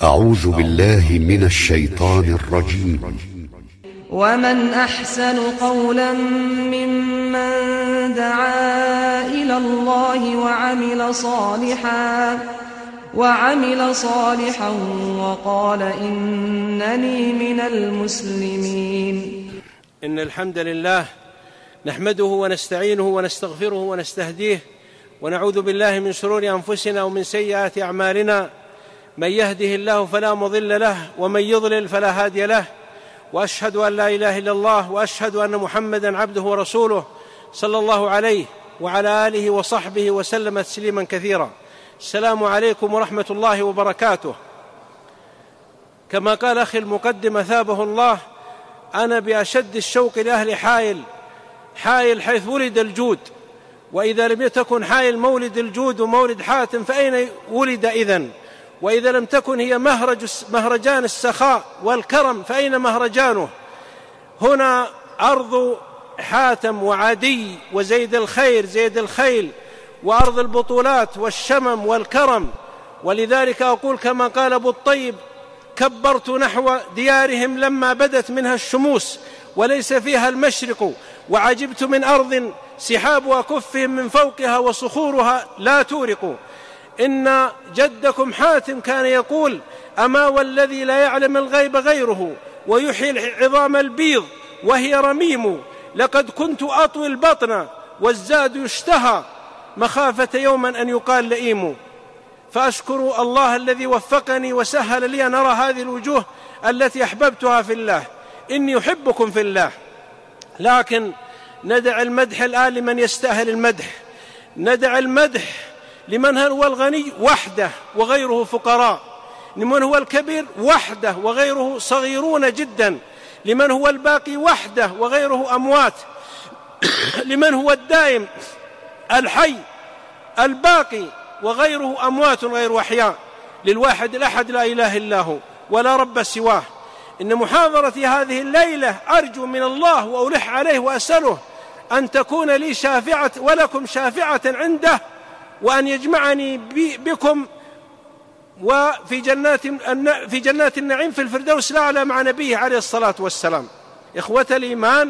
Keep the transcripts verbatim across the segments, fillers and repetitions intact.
أعوذ بالله من الشيطان الرجيم. ومن أحسن قولا ممن دعا إلى الله وعمل صالحا وعمل صالحا وقال إنني من المسلمين. إن الحمد لله نحمده ونستعينه ونستغفره ونستهديه ونعوذ بالله من شرور أنفسنا ومن سيئات أعمالنا، من يهده الله فلا مضل له ومن يضلل فلا هادي له، وأشهد أن لا إله إلا الله وأشهد أن محمدًا عبده ورسوله صلى الله عليه وعلى آله وصحبه وسلم تسليما كثيرا. السلام عليكم ورحمة الله وبركاته. كما قال أخي المقدم ثابه الله، أنا بأشد الشوق لأهل حائل حائل حيث ولد الجود، وإذا لم تكن حائل مولد الجود ومولد حاتم فأين ولد إذن؟ وإذا لم تكن هي مهرج مهرجان السخاء والكرم فأين مهرجانه؟ هنا أرض حاتم وعدي وزيد الخير زيد الخيل، وأرض البطولات والشمم والكرم. ولذلك أقول كما قال أبو الطيب: كبرت نحو ديارهم لما بدت منها الشموس وليس فيها المشرق، وعجبت من أرض سحابها كفهم من فوقها وصخورها لا تورق. إن جدكم حاتم كان يقول: أما والذي لا يعلم الغيب غيره ويحيي العظام البيض وهي رميم، لقد كنت أطوي البطن والزاد يشتهى مخافة يوما أن يقال لئيم. فأشكر الله الذي وفقني وسهل لي أن أرى هذه الوجوه التي أحببتها في الله. إني أحبكم في الله. لكن ندع المدح الآن لمن يستاهل المدح، ندع المدح لمن هو الغني وحده وغيره فقراء، لمن هو الكبير وحده وغيره صغيرون جدا، لمن هو الباقي وحده وغيره أموات، لمن هو الدائم الحي الباقي وغيره أموات غير أحياء، للواحد الأحد لا إله إلا هو ولا رب سواه. إن محاضرتي هذه الليلة أرجو من الله وألح عليه وأسأله أن تكون لي شافعة ولكم شافعة عنده، وأن يجمعني بكم وفي جنات في جنات النعيم في الفردوس الأعلى مع نبيه عليه الصلاة والسلام. إخوة الإيمان،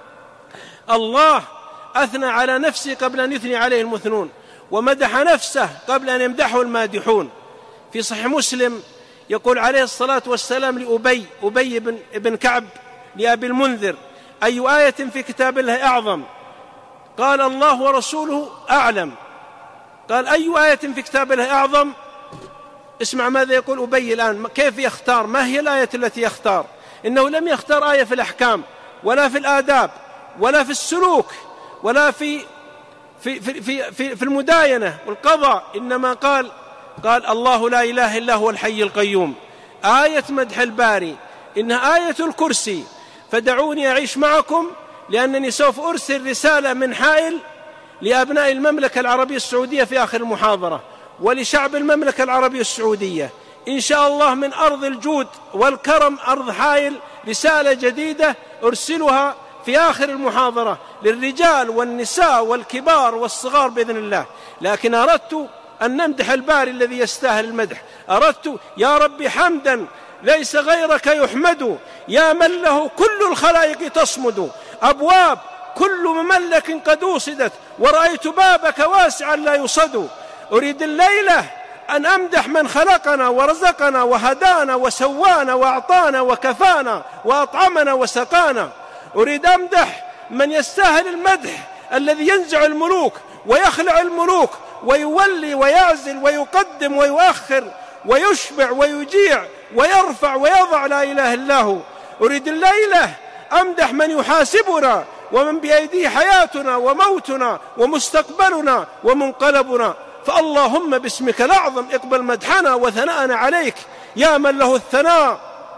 الله أثنى على نفسه قبل أن يثني عليه المثنون، ومدح نفسه قبل أن يمدحه المادحون. في صحيح مسلم يقول عليه الصلاة والسلام لأبي أبي بن, بن كعب لأبي المنذر: أي آية في كتاب الله أعظم؟ قال: الله ورسوله أعلم. قال: أي آية في كتاب الله أعظم؟ اسمع ماذا يقول أبي الآن، كيف يختار، ما هي الآية التي يختار؟ إنه لم يختار آية في الأحكام ولا في الآداب ولا في السلوك ولا في في في في, في, في المداينة والقضاء، إنما قال قال الله لا إله إلا هو الحي القيوم. آية مدح الباري إنها آية الكرسي. فدعوني أعيش معكم لأنني سوف أرسل رسالة من حائل لأبناء المملكة العربية السعودية في آخر المحاضرة، ولشعب المملكة العربية السعودية إن شاء الله من أرض الجود والكرم أرض حائل، رسالة جديدة أرسلها في آخر المحاضرة للرجال والنساء والكبار والصغار بإذن الله. لكن أردت أن نمدح الباري الذي يستاهل المدح. أردت يا ربي حمدا ليس غيرك يحمد، يا من له كل الخلائق تصمد، أبواب كل مملك قد أوصدت، ورأيت بابك واسعا لا يصد. أريد الليلة أن أمدح من خلقنا ورزقنا وهدانا وسوانا وأعطانا وكفانا وأطعمنا وسقانا. أريد أمدح من يستاهل المدح، الذي ينزع الملوك ويخلع الملوك ويولي ويعزل ويقدم ويؤخر ويشبع ويجيع ويرفع ويضع لا إله إلا هو. أريد الليلة أمدح من يحاسبنا ومن بأيديه حياتنا وموتنا ومستقبلنا ومنقلبنا. فاللهم باسمك الأعظم اقبل مدحنا وثناءنا عليك يا من له الثناء.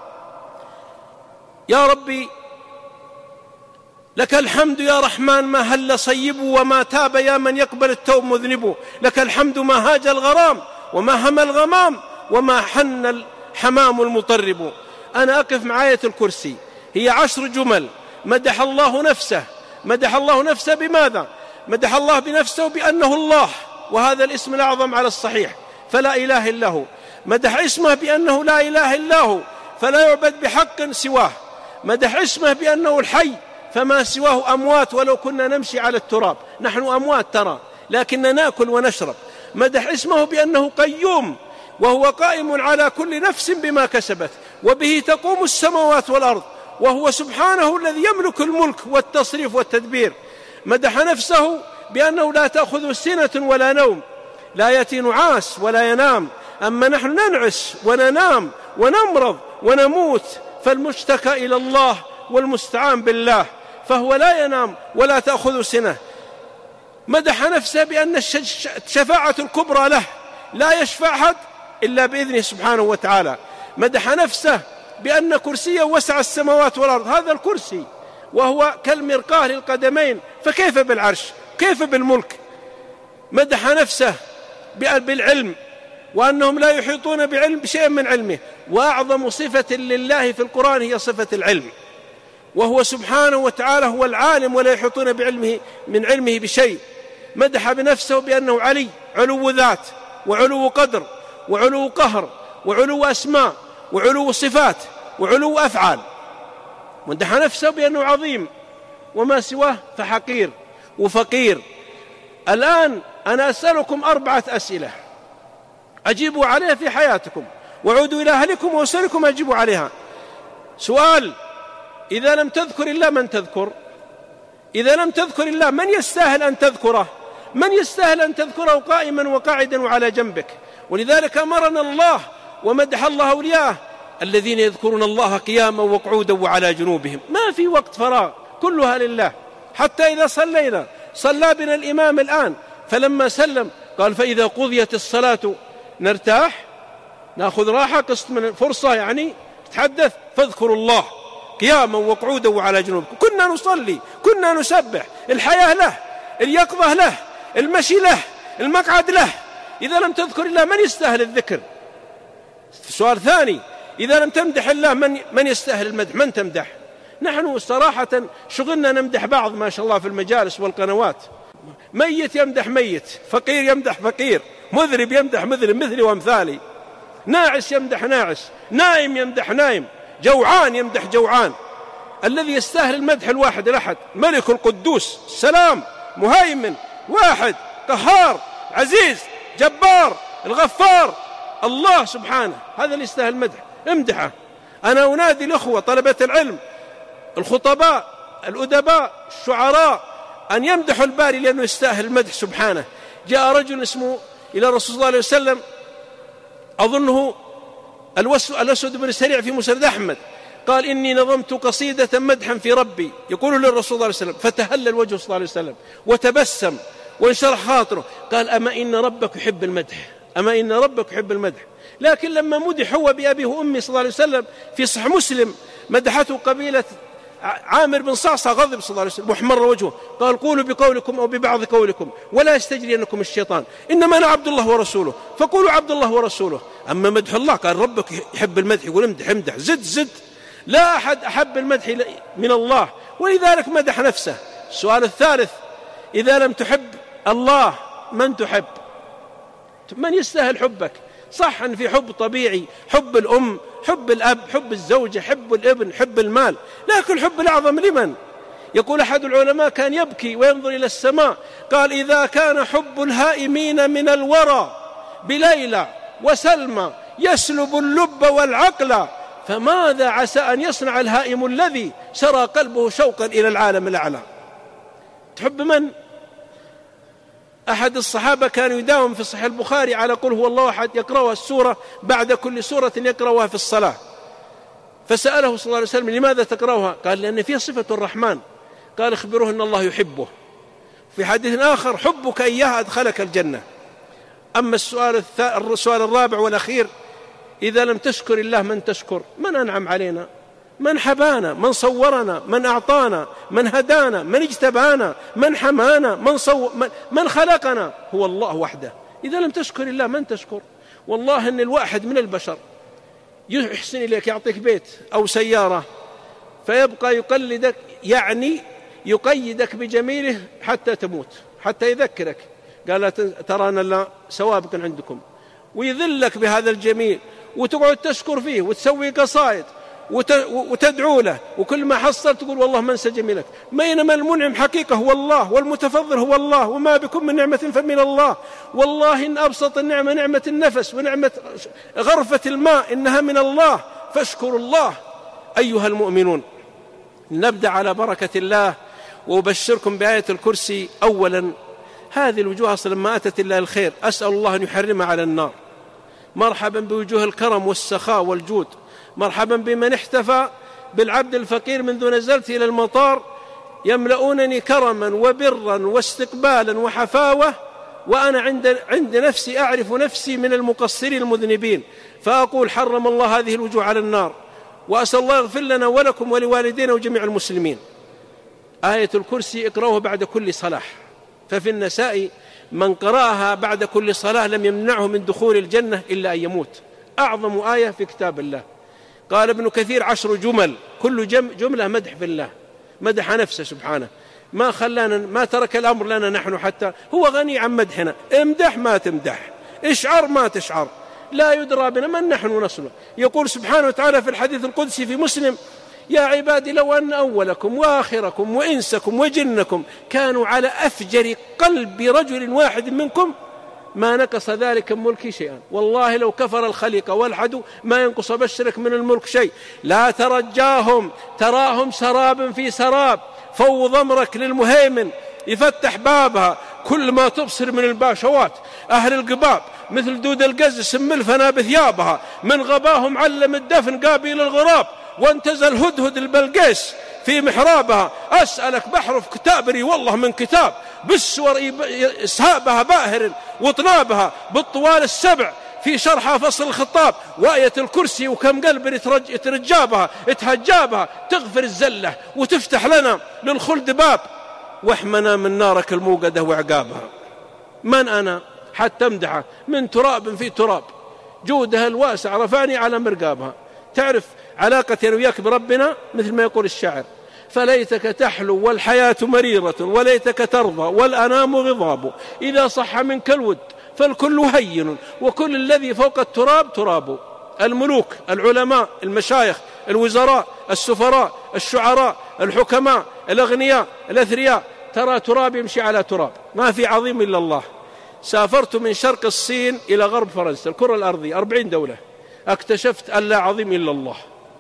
يا ربي لك الحمد يا رحمن ما هل صيب وما تاب يا من يقبل التوب مذنب. لك الحمد ما هاج الغرام وما هم الغمام وما حن الحمام المطرب. أنا أقف مع آية الكرسي، هي عشر جمل مدح الله نفسه. مدح الله نفسه بماذا؟ مدح الله بنفسه بأنه الله، وهذا الاسم الأعظم على الصحيح، فلا إله إلا هو. مدح اسمه بأنه لا إله إلا هو فلا يعبد بحق سواه، مدح اسمه بأنه الحي فما سواه أموات ولو كنا نمشي على التراب، نحن أموات ترى لكننا نأكل ونشرب. مدح اسمه بأنه قيوم وهو قائم على كل نفس بما كسبت وبه تقوم السماوات والأرض، وهو سبحانه الذي يملك الملك والتصريف والتدبير. مدح نفسه بأنه لا تأخذه سنة ولا نوم، لا يأتي نعاس ولا ينام، أما نحن ننعس وننام ونمرض ونموت، فالمشتكى إلى الله والمستعان بالله، فهو لا ينام ولا تأخذه سنة. مدح نفسه بأن الشفاعة الكبرى له، لا يشفع أحد إلا بإذنه سبحانه وتعالى. مدح نفسه بأن كرسيه وسع السماوات والأرض، هذا الكرسي وهو كالمرقاة للقدمين، فكيف بالعرش، كيف بالملك. مدح نفسه بالعلم وأنهم لا يحيطون بعلم بشيء من علمه، وأعظم صفة لله في القرآن هي صفة العلم، وهو سبحانه وتعالى هو العالم ولا يحيطون بعلمه من علمه بشيء. مدح بنفسه بأنه علي، علو ذات وعلو قدر وعلو قهر وعلو أسماء وعلو صفات وعلو أفعال. مدح نفسه بأنه عظيم وما سواه فحقير وفقير. الآن أنا أسألكم أربعة أسئلة أجيبوا عليها في حياتكم، وعودوا إلى أهلكم وأسألكم أجيبوا عليها. سؤال: إذا لم تذكر الله من تذكر؟ إذا لم تذكر الله من يستاهل أن تذكره؟ من يستاهل أن تذكره قائما وقاعدا وعلى جنبك؟ ولذلك أمرنا الله ومدح الله أولياءه الذين يذكرون الله قياما وقعودا وعلى جنوبهم، ما في وقت فراغ، كلها لله. حتى إذا صلينا، صلى بنا الإمام الآن فلما سلم قال: فإذا قضيت الصلاة نرتاح، نأخذ راحة، قسط من فرصة يعني تتحدث، فاذكروا الله قياما وقعودا وعلى جنوبكم. كنا نصلي، كنا نسبح، الحياة له، اليقظة له، المشي له، المقعد له. إذا لم تذكر الله من يستاهل الذكر؟ سؤال ثاني: إذا لم تمدح الله من من يستاهل المدح؟ من تمدح؟ نحن صراحة شغلنا نمدح بعض ما شاء الله في المجالس والقنوات، ميت يمدح ميت، فقير يمدح فقير، مذنب يمدح مذنب مثلي وامثالي، ناعس يمدح ناعس، نائم يمدح نائم، جوعان يمدح جوعان. الذي يستاهل المدح الواحد الأحد، ملك القدوس السلام مهيمن واحد قهار عزيز جبار الغفار، الله سبحانه، هذا اللي يستاهل المدح، امدحه. أنا أنادي الأخوة طلبة العلم، الخطباء، الأدباء، الشعراء، أن يمدحوا الباري لأنه يستاهل المدح سبحانه. جاء رجل اسمه إلى رسول الله صلى الله عليه وسلم، أظنه الأسود بن السريع في مسند أحمد، قال: إني نظمت قصيدة مدحا في ربي، يقول للرسول صلى الله عليه وسلم، فتهلل وجهه صلى الله عليه وسلم وتبسم وانشرح خاطره، قال: أما إن ربك يحب المدح، أما إن ربك يحب المدح. لكن لما مدح هو بأبيه وأمه صلى الله عليه وسلم في صحيح مسلم، مدحته قبيلة عامر بن صعصع، غضب صلى الله عليه وسلم واحمر وجهه، قال: قولوا بقولكم أو ببعض قولكم ولا يستجرينكم الشيطان، إنما أنا عبد الله ورسوله فقولوا عبد الله ورسوله. أما مدح الله قال ربك يحب المدح، يقول امدح امدح زد زد، لا أحد أحب المدح من الله، ولذلك مدح نفسه. السؤال الثالث: إذا لم تحب الله من تحب؟ من يستاهل حبك؟ صح أن في حب طبيعي، حب الأم، حب الأب، حب الزوجة، حب الابن، حب المال، لكن الحب الأعظم لمن؟ يقول أحد العلماء: كان يبكي وينظر إلى السماء، قال: إذا كان حب الهائمين من الورى بليلى وسلمى يسلب اللب والعقل، فماذا عسى أن يصنع الهائم الذي سرى قلبه شوقا إلى العالم الأعلى؟ تحب من؟ أحد الصحابة كان يداوم في صحيح البخاري على قل هو الله أحد، يقرأها السورة بعد كل سورة يقرأها في الصلاة، فسأله صلى الله عليه وسلم: لماذا تقرأها؟ قال: لأن فيها صفة الرحمن. قال: اخبروه أن الله يحبه. في حديث آخر: حبك إياها أدخلك الجنة. أما السؤال, السؤال الرابع والأخير: إذا لم تشكر الله من تشكر؟ من أنعم علينا؟ من حبانا؟ من صورنا؟ من أعطانا؟ من هدانا؟ من اجتبانا؟ من حمانا؟ من, صو... من... من خلقنا؟ هو الله وحده. إذا لم تشكر الله من تشكر؟ والله أن الواحد من البشر يحسن إليك، يعطيك بيت أو سيارة، فيبقى يقلدك، يعني يقيدك بجميله حتى تموت، حتى يذكرك، قال: ترى أن لا سوابق عندكم، ويذلك بهذا الجميل، وتقعد تشكر فيه وتسوي قصائد وتدعو له، وكل ما حصل تقول والله ما انسى جميلك. بينما المنعم حقيقة هو الله، والمتفضل هو الله، وما بكم من نعمة فمن الله. والله إن أبسط النعمة نعمة النفس ونعمة غرفة الماء إنها من الله، فاشكروا الله أيها المؤمنون. نبدأ على بركة الله وأبشركم بآية الكرسي. أولا، هذه الوجوه أصلا ما أتت إلا الخير، أسأل الله أن يحرمها على النار. مرحبا بوجوه الكرم والسخاء والجود، مرحبا بمن احتفى بالعبد الفقير منذ نزلت إلى المطار، يملؤونني كرما وبرا واستقبالا وحفاوة، وأنا عند, عند نفسي أعرف نفسي من المقصرين المذنبين، فأقول حرم الله هذه الوجوه على النار، وأسأل الله يغفر لنا ولكم ولوالدينا وجميع المسلمين. آية الكرسي اقرأوها بعد كل صلاة، ففي النساء من قرأها بعد كل صلاة لم يمنعه من دخول الجنة إلا أن يموت. أعظم آية في كتاب الله. قال ابن كثير عشر جمل، كل جملة مدح في الله، مدح نفسه سبحانه، ما خلانا ما ترك الأمر لنا نحن، حتى هو غني عن مدحنا. امدح ما تمدح، اشعر ما تشعر، لا يدرى بنا من نحن نصنع. يقول سبحانه وتعالى في الحديث القدسي في مسلم: يا عبادي لو أن أولكم وآخركم وإنسكم وجنكم كانوا على أفجر قلب رجل واحد منكم ما نقص ذلك من ملكي شيئا. والله لو كفر الخليقة والحدو ما ينقص بشرك من الملك شيء. لا ترجاهم، تراهم سراب في سراب، فوض أمرك للمهيمن يفتح بابها. كل ما تبصر من الباشوات أهل القباب مثل دود القز سم الفنا بثيابها، من غباهم علم الدفن قابل الغراب، وانتزل الهدهد البلقيس في محرابها. أسألك بحرف كتابري والله من كتاب، بالسور إسهابها باهر وطنابها، بالطوال السبع في شرحها فصل الخطاب، وآية الكرسي وكم قلب يترجابها يتهجابها، تغفر الزلة وتفتح لنا للخلد باب، واحمنا من نارك الموقدة وعقابها. من أنا حتى امدحه من تراب في تراب، جودها الواسع رفعني على مرقابها. تعرف علاقتي أنا وياك بربنا مثل ما يقول الشاعر: فليتك تحلو والحياة مريرة، وليتك ترضى والأنام غضاب، إذا صح منك الود فالكل هين، وكل الذي فوق التراب تراب. الملوك، العلماء، المشايخ، الوزراء، السفراء، الشعراء، الحكماء، الأغنياء، الأثرياء، ترى تراب يمشي على تراب، ما في عظيم إلا الله. سافرت من شرق الصين إلى غرب فرنسا، الكرة الأرضية أربعين دولة، اكتشفت أن لا عظيم إلا الله،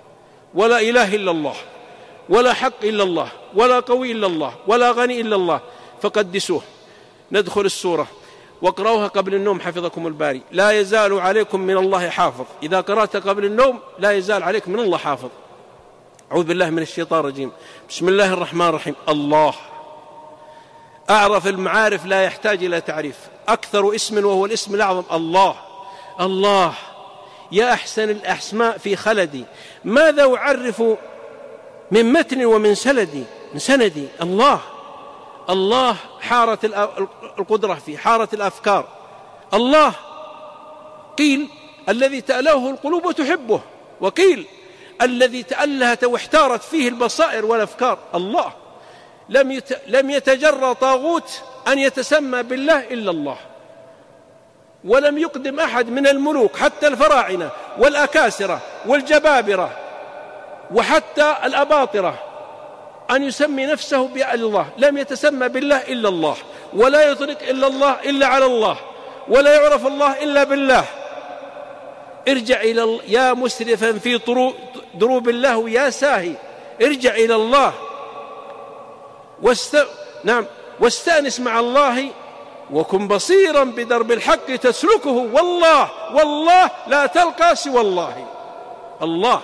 ولا إله إلا الله، ولا حق إلا الله، ولا قوي إلا الله، ولا غني إلا الله، فقدسوه. ندخل السورة واقرأوها قبل النوم حفظكم الباري. لا يزال عليكم من الله حافظ، إذا قرأت قبل النوم لا يزال عليكم من الله حافظ. أعوذ بالله من الشيطان الرجيم. بسم الله الرحمن الرحيم. الله أعرف المعارف لا يحتاج إلى تعريف، أكثر اسم وهو الاسم الأعظم الله. الله يا أحسن الأسماء في خلدي، ماذا أعرف من متن ومن سندي من سندي الله. الله حارت القدرة فيه، حارت الأفكار. الله قيل الذي تألهه القلوب وتحبه، وقيل الذي تألهت واحتارت فيه البصائر والأفكار. الله لم يت... لم يتجرى طاغوت أن يتسمى بالله إلا الله، ولم يقدم أحد من الملوك حتى الفراعنة والأكاسرة والجبابرة وحتى الأباطرة أن يسمي نفسه بالله. لم يتسمى بالله إلا الله، ولا يطلق إلا الله إلا على الله، ولا يعرف الله إلا بالله. ارجع إلى الله يا مسرفا في دروب الله، ويا ساهي ارجع إلى الله واست... نعم واستأنس مع الله، وكن بصيرا بدرب الحق تسلكه، والله والله لا تلقى سوى الله. الله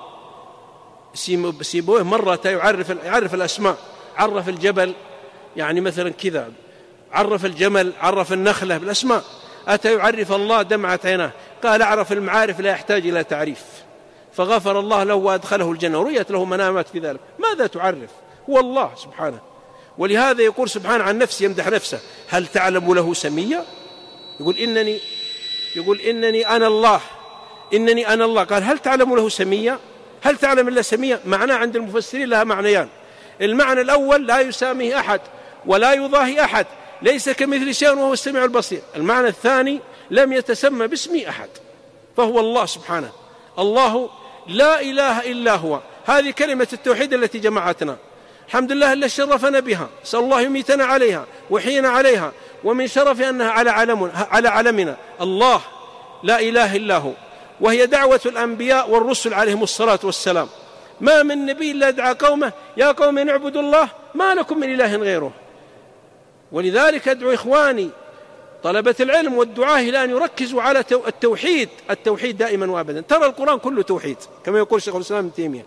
سيبوه مرة يعرف, يعرف الأسماء، عرف الجبل يعني مثلا كذا، عرف الجمل، عرف النخلة بالأسماء. أتى يعرف الله دمعت عيناه، قال أعرف المعارف لا يحتاج إلى تعريف، فغفر الله له وأدخله الجنة ورؤيت له منامات في ذلك. ماذا تعرف؟ هو الله سبحانه. ولهذا يقول سبحانه عن نفسه، يمدح نفسه: هل تعلم له سميا؟ يقول إنني يقول إنني أنا الله، إنني أنا الله. قال هل تعلم له سميا؟ هل تعلم إلا سميا؟ معناه عند المفسرين لها معنيان. المعنى الأول لا يساميه أحد ولا يضاهي أحد، ليس كمثل شيء وهو السميع البصير. المعنى الثاني لم يتسمى باسم أحد، فهو الله سبحانه. الله لا إله إلا هو، هذه كلمة التوحيد التي جمعتنا. الحمد لله الذي شرفنا بها، نسأل الله يميتنا عليها ويحيينا عليها، ومن شرف أنها على علمنا, على علمنا الله لا إله إلا هو، وهي دعوة الأنبياء والرسل عليهم الصلاة والسلام. ما من نبي إلا دعا قومه يا قوم نعبدوا الله ما لكم من إله غيره. ولذلك أدعو إخواني طلبة العلم والدعاة إلى أن يركزوا على التوحيد، التوحيد دائما وأبدا. ترى القرآن كله توحيد كما يقول شيخ الإسلام ابن تيمية.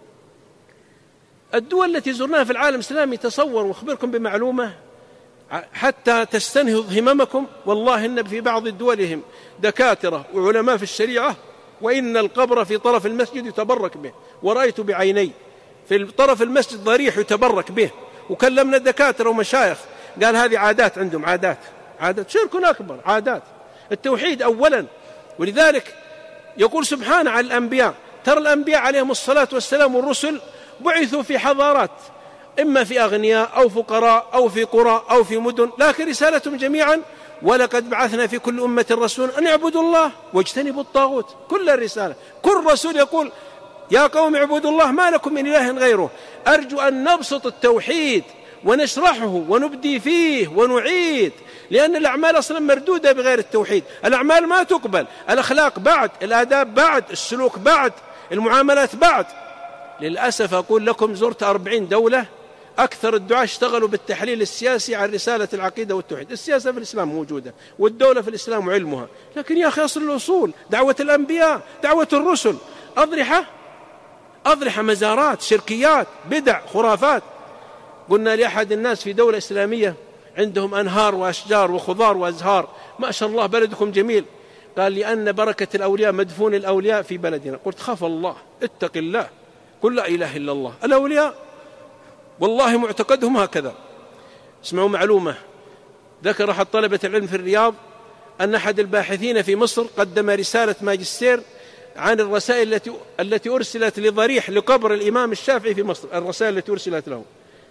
الدول التي زرناها في العالم الإسلامي، تصور وأخبركم بمعلومة حتى تستنهض هممكم، والله إن في بعض دولهم دكاترة وعلماء في الشريعة، وإن القبر في طرف المسجد يتبرك به، ورأيت بعيني في طرف المسجد ضريح يتبرك به، وكلمنا الدكاترة ومشايخ قال هذه عادات عندهم، عادات عادات شرك أكبر، عادات. التوحيد أولا. ولذلك يقول سبحانه عن الأنبياء، ترى الأنبياء عليهم الصلاة والسلام والرسل بعثوا في حضارات، إما في أغنياء أو فقراء أو في قرى أو في مدن، لكن رسالتهم جميعا ولقد بعثنا في كل أمة رسولا أن يعبدوا الله واجتنبوا الطاغوت. كل الرسالة، كل رسول يقول يا قوم اعبدوا الله ما لكم من إله غيره. أرجو أن نبسط التوحيد ونشرحه ونبدي فيه ونعيد، لأن الأعمال أصلا مردودة بغير التوحيد. الأعمال ما تقبل، الأخلاق بعد، الآداب بعد، السلوك بعد، المعاملات بعد. للأسف أقول لكم زرت أربعين دولة، أكثر الدعاة اشتغلوا بالتحليل السياسي عن رسالة العقيدة والتوحيد. السياسة في الإسلام موجودة، والدولة في الإسلام وعلمها، لكن يا أخي أصل الأصول دعوة الأنبياء، دعوة الرسل. أضرحة أضرحة مزارات، شركيات، بدع، خرافات. قلنا لأحد الناس في دولة إسلامية عندهم أنهار وأشجار وخضار وأزهار، ما شاء الله بلدكم جميل. قال لأن بركة الأولياء مدفون الأولياء في بلدنا. قلت خاف الله، اتق الله، قل لا إله إلا الله. الأولياء والله معتقدهم هكذا. اسمعوا معلومة، ذكر أحد طلبة العلم في الرياض أن أحد الباحثين في مصر قدم رسالة ماجستير عن الرسائل التي التي أرسلت لضريح لقبر الإمام الشافعي في مصر. الرسائل التي أرسلت له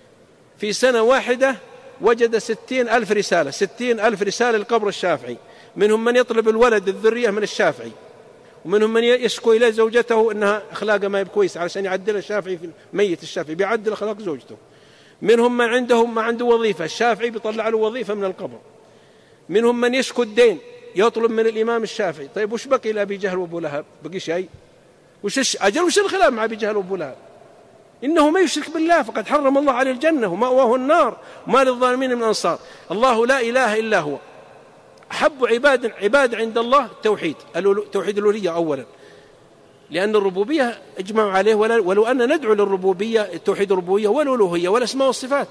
في سنة واحدة وجد ستين ألف رسالة، ستين ألف رسالة لقبر الشافعي، منهم من يطلب الولد الذرية من الشافعي، ومنهم من يشكو إلى زوجته أنها أخلاقها ما بكويس علشان يعدل الشافعي في ميت الشافعي بيعدل أخلاق زوجته. منهم من عندهم ما عنده وظيفة، الشافعي بيطلع له وظيفة من القبر. منهم من يشكو الدين يطلب من الإمام الشافعي. طيب وش بقي لأبي جهل وأبو لهب؟ بقي شيء؟ وش أجل وش الخلاف مع أبي جهل وأبو لهب؟ إنه ما يشرك بالله فقد حرم الله عليه الجنة ومأواه النار وما للظالمين من أنصار. الله لا إله إلا هو. أحب عباد عباد عند الله التوحيد، توحيد الألوهية أولا، لأن الربوبية اجمعوا عليه، ولو أن ندعو للربوبية توحيد الربوبية والألوهية والأسماء والصفات.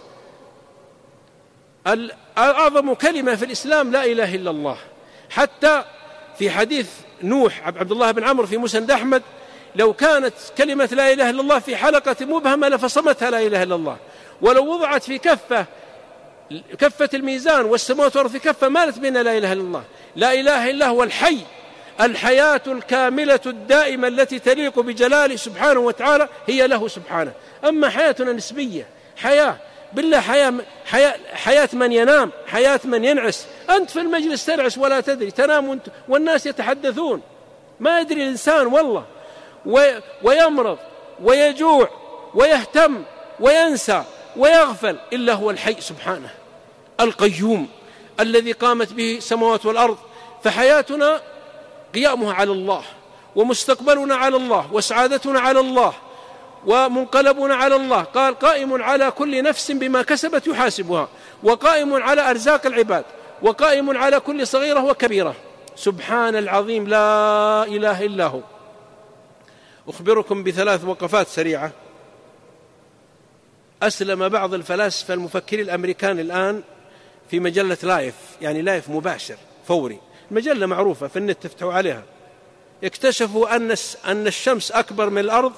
أعظم كلمة في الإسلام لا إله إلا الله. حتى في حديث نوح عبد الله بن عمرو في مسند أحمد، لو كانت كلمة لا إله إلا الله في حلقة مبهمة لفصمتها لا إله إلا الله، ولو وضعت في كفة كفة الميزان والسماوات والأرض في كفة مالت بين لا إله إلا الله. لا إله إلا هو الحي، الحياة الكاملة الدائمة التي تليق بجلاله سبحانه وتعالى هي له سبحانه. أما حياتنا نسبية، حياة بالله، حياة, حياة, حياة من ينام، حياة من ينعس. أنت في المجلس تنعس ولا تدري، تنام والناس يتحدثون، ما يدري الإنسان والله، ويمرض ويجوع ويهتم وينسى ويغفل، إلا هو الحي سبحانه القيوم الذي قامت به السماوات والأرض. فحياتنا قيامها على الله، ومستقبلنا على الله، وسعادتنا على الله، ومنقلبنا على الله. قال قائم على كل نفس بما كسبت يحاسبها، وقائم على أرزاق العباد، وقائم على كل صغيرة وكبيرة. سبحان العظيم لا إله إلا هو. أخبركم بثلاث وقفات سريعة. أسلم بعض الفلاسفة المفكرين الأمريكان الآن في مجلة لايف، يعني لايف مباشر فوري، مجلة معروفة في النت تفتحوا عليها. اكتشفوا أن أن الشمس أكبر من الأرض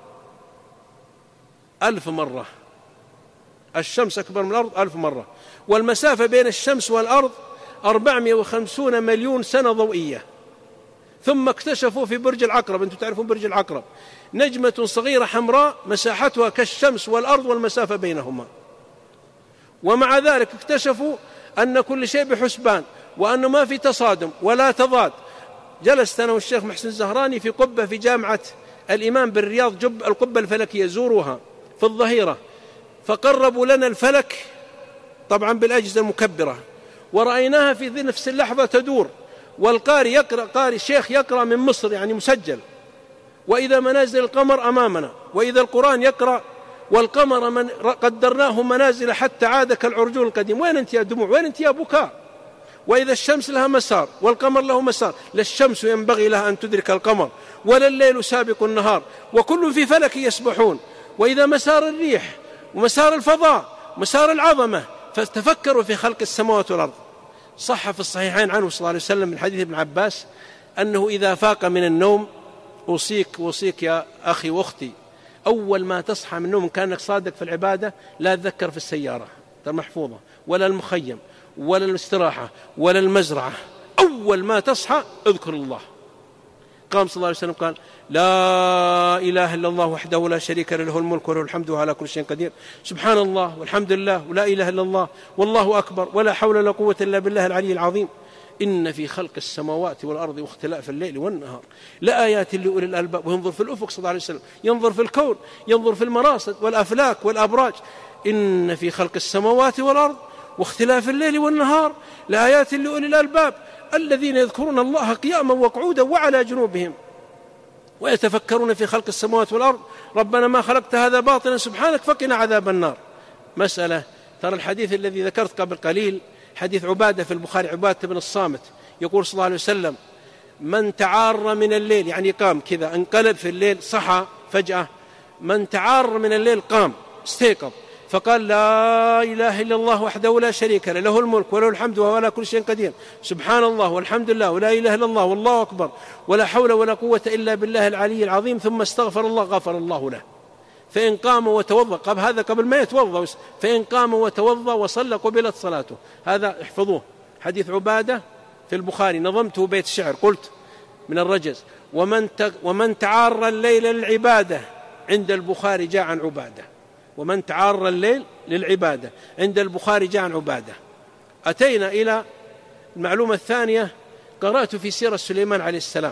ألف مرة. الشمس أكبر من الأرض ألف مرة، والمسافة بين الشمس والأرض أربعمائة وخمسين مليون سنة ضوئية. ثم اكتشفوا في برج العقرب، أنتم تعرفون برج العقرب، نجمة صغيرة حمراء مساحتها كالشمس والأرض والمسافة بينهما. ومع ذلك اكتشفوا أن كل شيء بحسبان، وأنه ما في تصادم ولا تضاد. جلست أنا والشيخ محسن الزهراني في قبة في جامعة الإمام بالرياض، جب القبة الفلكية، زوروها في الظهيرة، فقربوا لنا الفلك طبعا بالأجهزة المكبرة، ورأيناها في نفس اللحظة تدور، والقارئ يقرأ، قارئ الشيخ يقرأ من مصر يعني مسجل، وإذا منازل القمر أمامنا، وإذا القرآن يقرأ والقمر من قدرناه منازل حتى عاد كالعرجون القديم. وين أنت يا دموع؟ وين أنت يا بكاء؟ وإذا الشمس لها مسار والقمر له مسار، لا الشمس ينبغي لها أن تدرك القمر ولا الليل سابق النهار، وكل في فلك يسبحون. وإذا مسار الريح ومسار الفضاء مسار العظمة، فتفكروا في خلق السماوات والأرض. صح في الصحيحين عنه صلى الله عليه وسلم من حديث ابن عباس أنه إذا فاق من النوم، أوصيك أوصيك يا أخي وأختي، أول ما تصحى من النوم كأنك صادق في العبادة، لا تذكر في السيارة المحفوظة ولا المخيم ولا الاستراحة ولا المزرعة، أول ما تصحى اذكر الله. قام صلى الله عليه وسلم قال: لا إله إلا الله وحده لا شريك له، له الملك وله الحمد وعلى كل شيء قدير، سبحان الله والحمد لله ولا إله إلا الله والله أكبر ولا حول ولا قوة إلا بالله العلي العظيم. إن في خلق السماوات والأرض واختلاف الليل والنهار لآيات لأولي الألباب. وينظر في الأفق صلى الله عليه وسلم، ينظر في الكون، ينظر في المراصد والأفلاك والأبراج. إن في خلق السماوات والأرض واختلاف الليل والنهار لآيات لأولي الألباب الذين يذكرون الله قياما وقعودا وعلى جنوبهم ويتفكرون في خلق السماوات والأرض ربنا ما خلقت هذا باطلا سبحانك فقنا عذاب النار. مسألة، ترى الحديث الذي ذكرت قبل قليل حديث عبادة في البخاري، عبادة بن الصامت، يقول صلى الله عليه وسلم: من تعار من الليل، يعني قام كذا انقلب في الليل، صحى فجأة، من تعار من الليل قام استيقظ فقال: لا إله إلا الله وحده لا شريك له، له الملك وله الحمد وهو على كل شيء قدير، سبحان الله والحمد لله ولا إله إلا الله والله أكبر ولا حول ولا قوة إلا بالله العلي العظيم، ثم استغفر الله غفر الله له. فإن قام وتوضأ، قبل هذا قبل ما يتوضأ، فإن قام وتوضأ وصلى قبلت صلاته. هذا احفظوه، حديث عبادة في البخاري، نظمته بيت الشعر، قلت من الرجز: ومن ومن تعار الليل للعبادة، عند البخاري جاء عن عبادة. ومن تعار الليل للعبادة عند البخاري جاء عن عبادة. أتينا إلى المعلومة الثانية، قرأت في سيرة سليمان عليه السلام.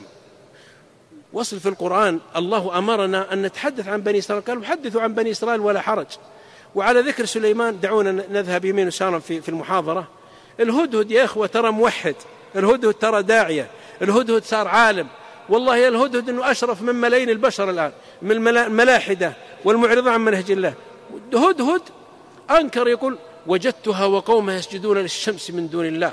وصل في القرآن الله أمرنا أن نتحدث عن بني إسرائيل، قال: حدثوا عن بني إسرائيل ولا حرج. وعلى ذكر سليمان دعونا نذهب يمين ويسارا في في المحاضرة. الهدهد يا إخوة ترى موحد، الهدهد ترى داعية، الهدهد صار عالم. والله يا الهدهد أنه أشرف من ملايين البشر الآن، من الملاحدة والمعرضة عن منهج الله. هدهد أنكر، يقول: وجدتها وقومها يسجدون للشمس من دون الله.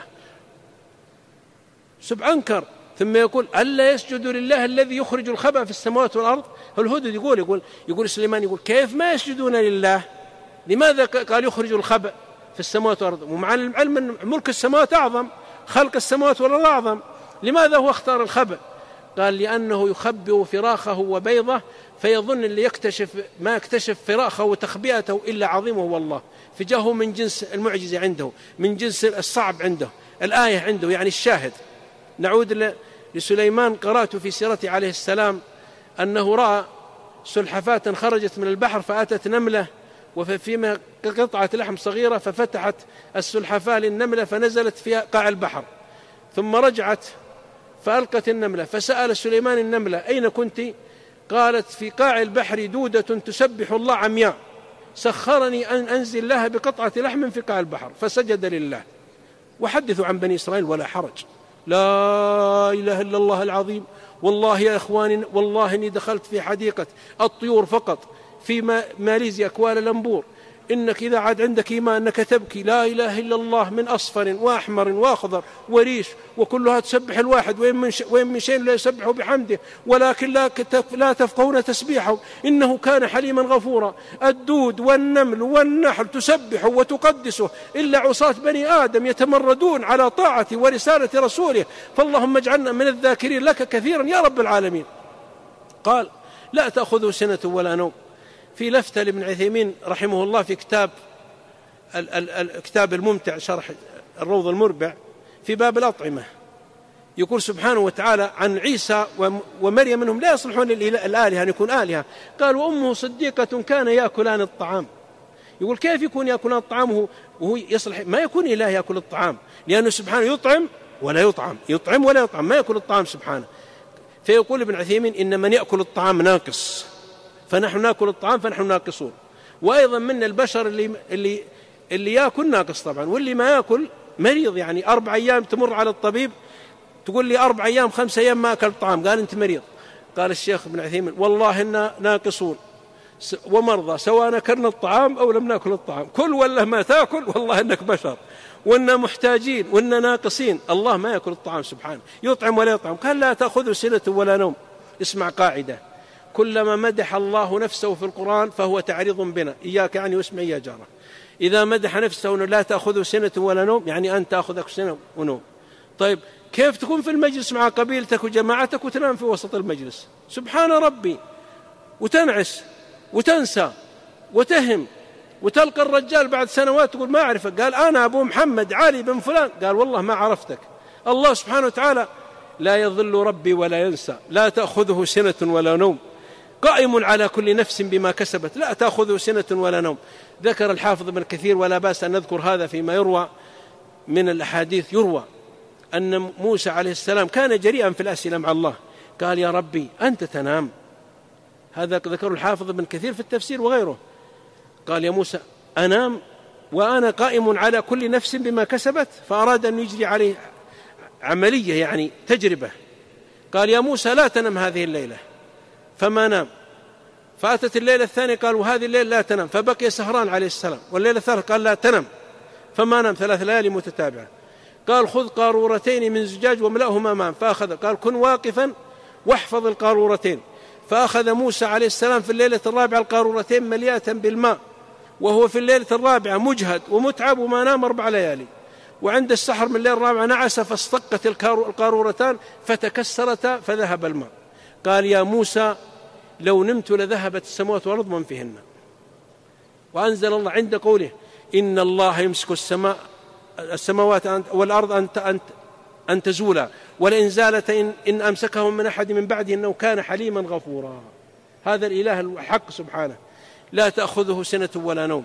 سب أنكر، ثم يقول: ألا يسجدوا لله الذي يخرج الخبأ في السماوات والأرض. الهدهد يقول يقول يقول سليمان يقول: كيف ما يسجدون لله؟ لماذا قال يخرج الخبأ في السماوات والأرض؟ ومع العلم أن ملك السماوات أعظم، خلق السماوات والأرض أعظم، لماذا هو اختار الخبأ؟ قال: لأنه يخبئ فراخه وبيضه، فيظن اللي يكتشف ما يكتشف فراخه وتخبئته إلا عظيمه هو الله، فجاءه من جنس المعجزة عنده، من جنس الصعب عنده، الآية عنده، يعني الشاهد. نعود لسليمان، قرأت في سيرته عليه السلام أنه رأى سلحفاة خرجت من البحر فأتت نملة وفيما قطعة لحم صغيرة، ففتحت السلحفاة للنملة فنزلت في قاع البحر، ثم رجعت فألقت النملة، فسأل سليمان النملة: أين كنت؟ قالت: في قاع البحر دودة تسبح الله عمياء، سخرني أن أنزل لها بقطعة لحم في قاع البحر، فسجد لله. وحدثوا عن بني إسرائيل ولا حرج. لا إله إلا الله العظيم. والله يا إخواني، والله إني دخلت في حديقة الطيور فقط في ماليزيا كوالالمبور، إنك إذا عاد عندك إيمان أنك تبكي لا إله إلا الله من أصفر وأحمر وأخضر وريش، وكلها تسبح الواحد، وإن من شيء لا يسبح بحمده ولكن لا, لا تفقهون تسبيحه إنه كان حليما غفورا. الدود والنمل والنحل تسبحه وتقدسه، إلا عصاة بني آدم يتمردون على طاعة ورسالة رسوله، فاللهم اجعلنا من الذاكرين لك كثيرا يا رب العالمين. قال: لا تأخذه سنة ولا نوم. في لفتة لابن عثيمين رحمه الله في كتاب الكتاب الممتع شرح الروض المربع في باب الأطعمة، يقول سبحانه وتعالى عن عيسى ومريم منهم لا يصلحون الآلهة أن يكون آلهة. قال: وأمه صديقة كان يأكلان الطعام. يقول كيف يكون يأكل الطعام وهو يصلح؟ ما يكون إله يأكل الطعام، لأنه سبحانه يطعم ولا يطعم، يطعم ولا يطعم، ما يأكل الطعام سبحانه. فيقول ابن عثيمين إن من يأكل الطعام ناقص، فنحن نأكل الطعام فنحن ناقصون. وأيضا من البشر اللي, اللي, اللي يأكل ناقص طبعا، واللي ما يأكل مريض. يعني أربع أيام تمر على الطبيب تقول لي أربع أيام خمسة أيام ما أكل طعام، قال أنت مريض. قال الشيخ ابن عثيمين والله إنا ناقصون ومرضى سواء نكرنا الطعام أو لم نأكل الطعام، كل ولا ما تأكل والله إنك بشر، وإنا محتاجين وإنا ناقصين. الله ما يأكل الطعام سبحانه، يطعم ولا يطعم. قال لا تأخذه سنة ولا نوم. اسمع قاعدة، كلما مدح الله نفسه في القرآن فهو تعريض بنا، إياك يعني واسمع يا جاره. إذا مدح نفسه أنه لا تأخذه سنة ولا نوم، يعني أنت تأخذك سنة ونوم. طيب كيف تكون في المجلس مع قبيلتك وجماعتك وتنام في وسط المجلس؟ سبحان ربي، وتنعس وتنسى وتهم، وتلقى الرجال بعد سنوات تقول ما أعرفك، قال أنا أبو محمد علي بن فلان، قال والله ما عرفتك. الله سبحانه وتعالى لا يضل ربي ولا ينسى، لا تأخذه سنة ولا نوم، قائم على كل نفس بما كسبت، لا تأخذه سنة ولا نوم. ذكر الحافظ ابن كثير، ولا بأس أن نذكر هذا فيما يروى من الأحاديث، يروى أن موسى عليه السلام كان جريئا في الأسئلة مع الله، قال يا ربي أنت تنام. هذا ذكر الحافظ ابن كثير في التفسير وغيره. قال يا موسى أنام وأنا قائم على كل نفس بما كسبت، فأراد أن يجري عليه عملية يعني تجربة. قال يا موسى لا تنم هذه الليلة، فما نام. فأتت الليلة الثانية قال وهذه الليلة لا تنم، فبقي سهران عليه السلام. والليلة الثالثة قال لا تنم، فما نام ثلاث ليالي متتابعة. قال خذ قارورتين من زجاج واملأهما ماء، فأخذ. قال كن واقفا واحفظ القارورتين. فأخذ موسى عليه السلام في الليلة الرابعة القارورتين مليئة بالماء، وهو في الليلة الرابعة مجهد ومتعب وما نام أربع ليالي. وعند السحر من الليلة الرابعة نعس فاستقت القارورتان فتكسرتا فذهب الماء. قال يا موسى لو نمت لذهبت السماوات والأرض من فيهن. وأنزل الله عند قوله إن الله يمسك السماء السماوات والأرض أن أن أن تزولا ولئن زالت إن, إن أمسكهم من أحد من بعده إنه كان حليما غفورا. هذا الإله الحق سبحانه لا تأخذه سنة ولا نوم،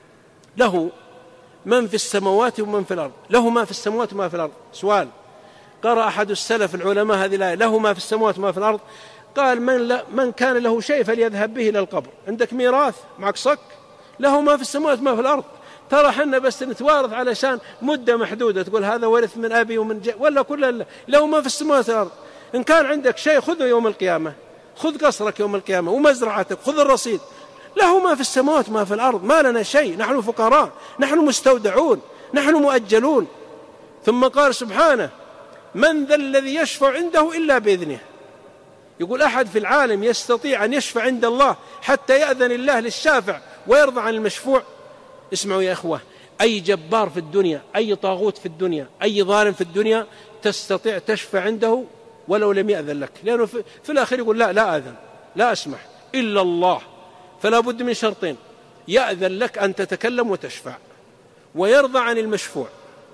له من في السماوات ومن في الأرض، له ما في السماوات وما في الأرض. سؤال، قرأ أحد السلف العلماء هذه الآية له ما في السماوات وما في الأرض، قال من, من كان له شيء فليذهب به إلى القبر. عندك ميراث معك صك، له ما في السماوات وما في الأرض. ترى حنا بس نتوارث علشان مدة محدودة، تقول هذا ورث من أبي ومن جاء، ولا كل له ما في السماوات والأرض. إن كان عندك شيء خذه يوم القيامة، خذ قصرك يوم القيامة ومزرعتك، خذ الرصيد. له ما في السماوات ما في الأرض، ما لنا شيء، نحن فقراء، نحن مستودعون، نحن مؤجلون. ثم قال سبحانه من ذا الذي يشفع عنده إلا بإذنه. يقول أحد في العالم يستطيع أن يشفع عند الله حتى يأذن الله للشافع ويرضى عن المشفوع؟ اسمعوا يا إخوة، أي جبار في الدنيا، أي طاغوت في الدنيا، أي ظالم في الدنيا تستطيع تشفع عنده ولو لم يأذن لك، لأنه في, في الآخر يقول لا لا أذن، لا أسمح إلا الله. فلا بد من شرطين، يأذن لك أن تتكلم وتشفع، ويرضى عن المشفوع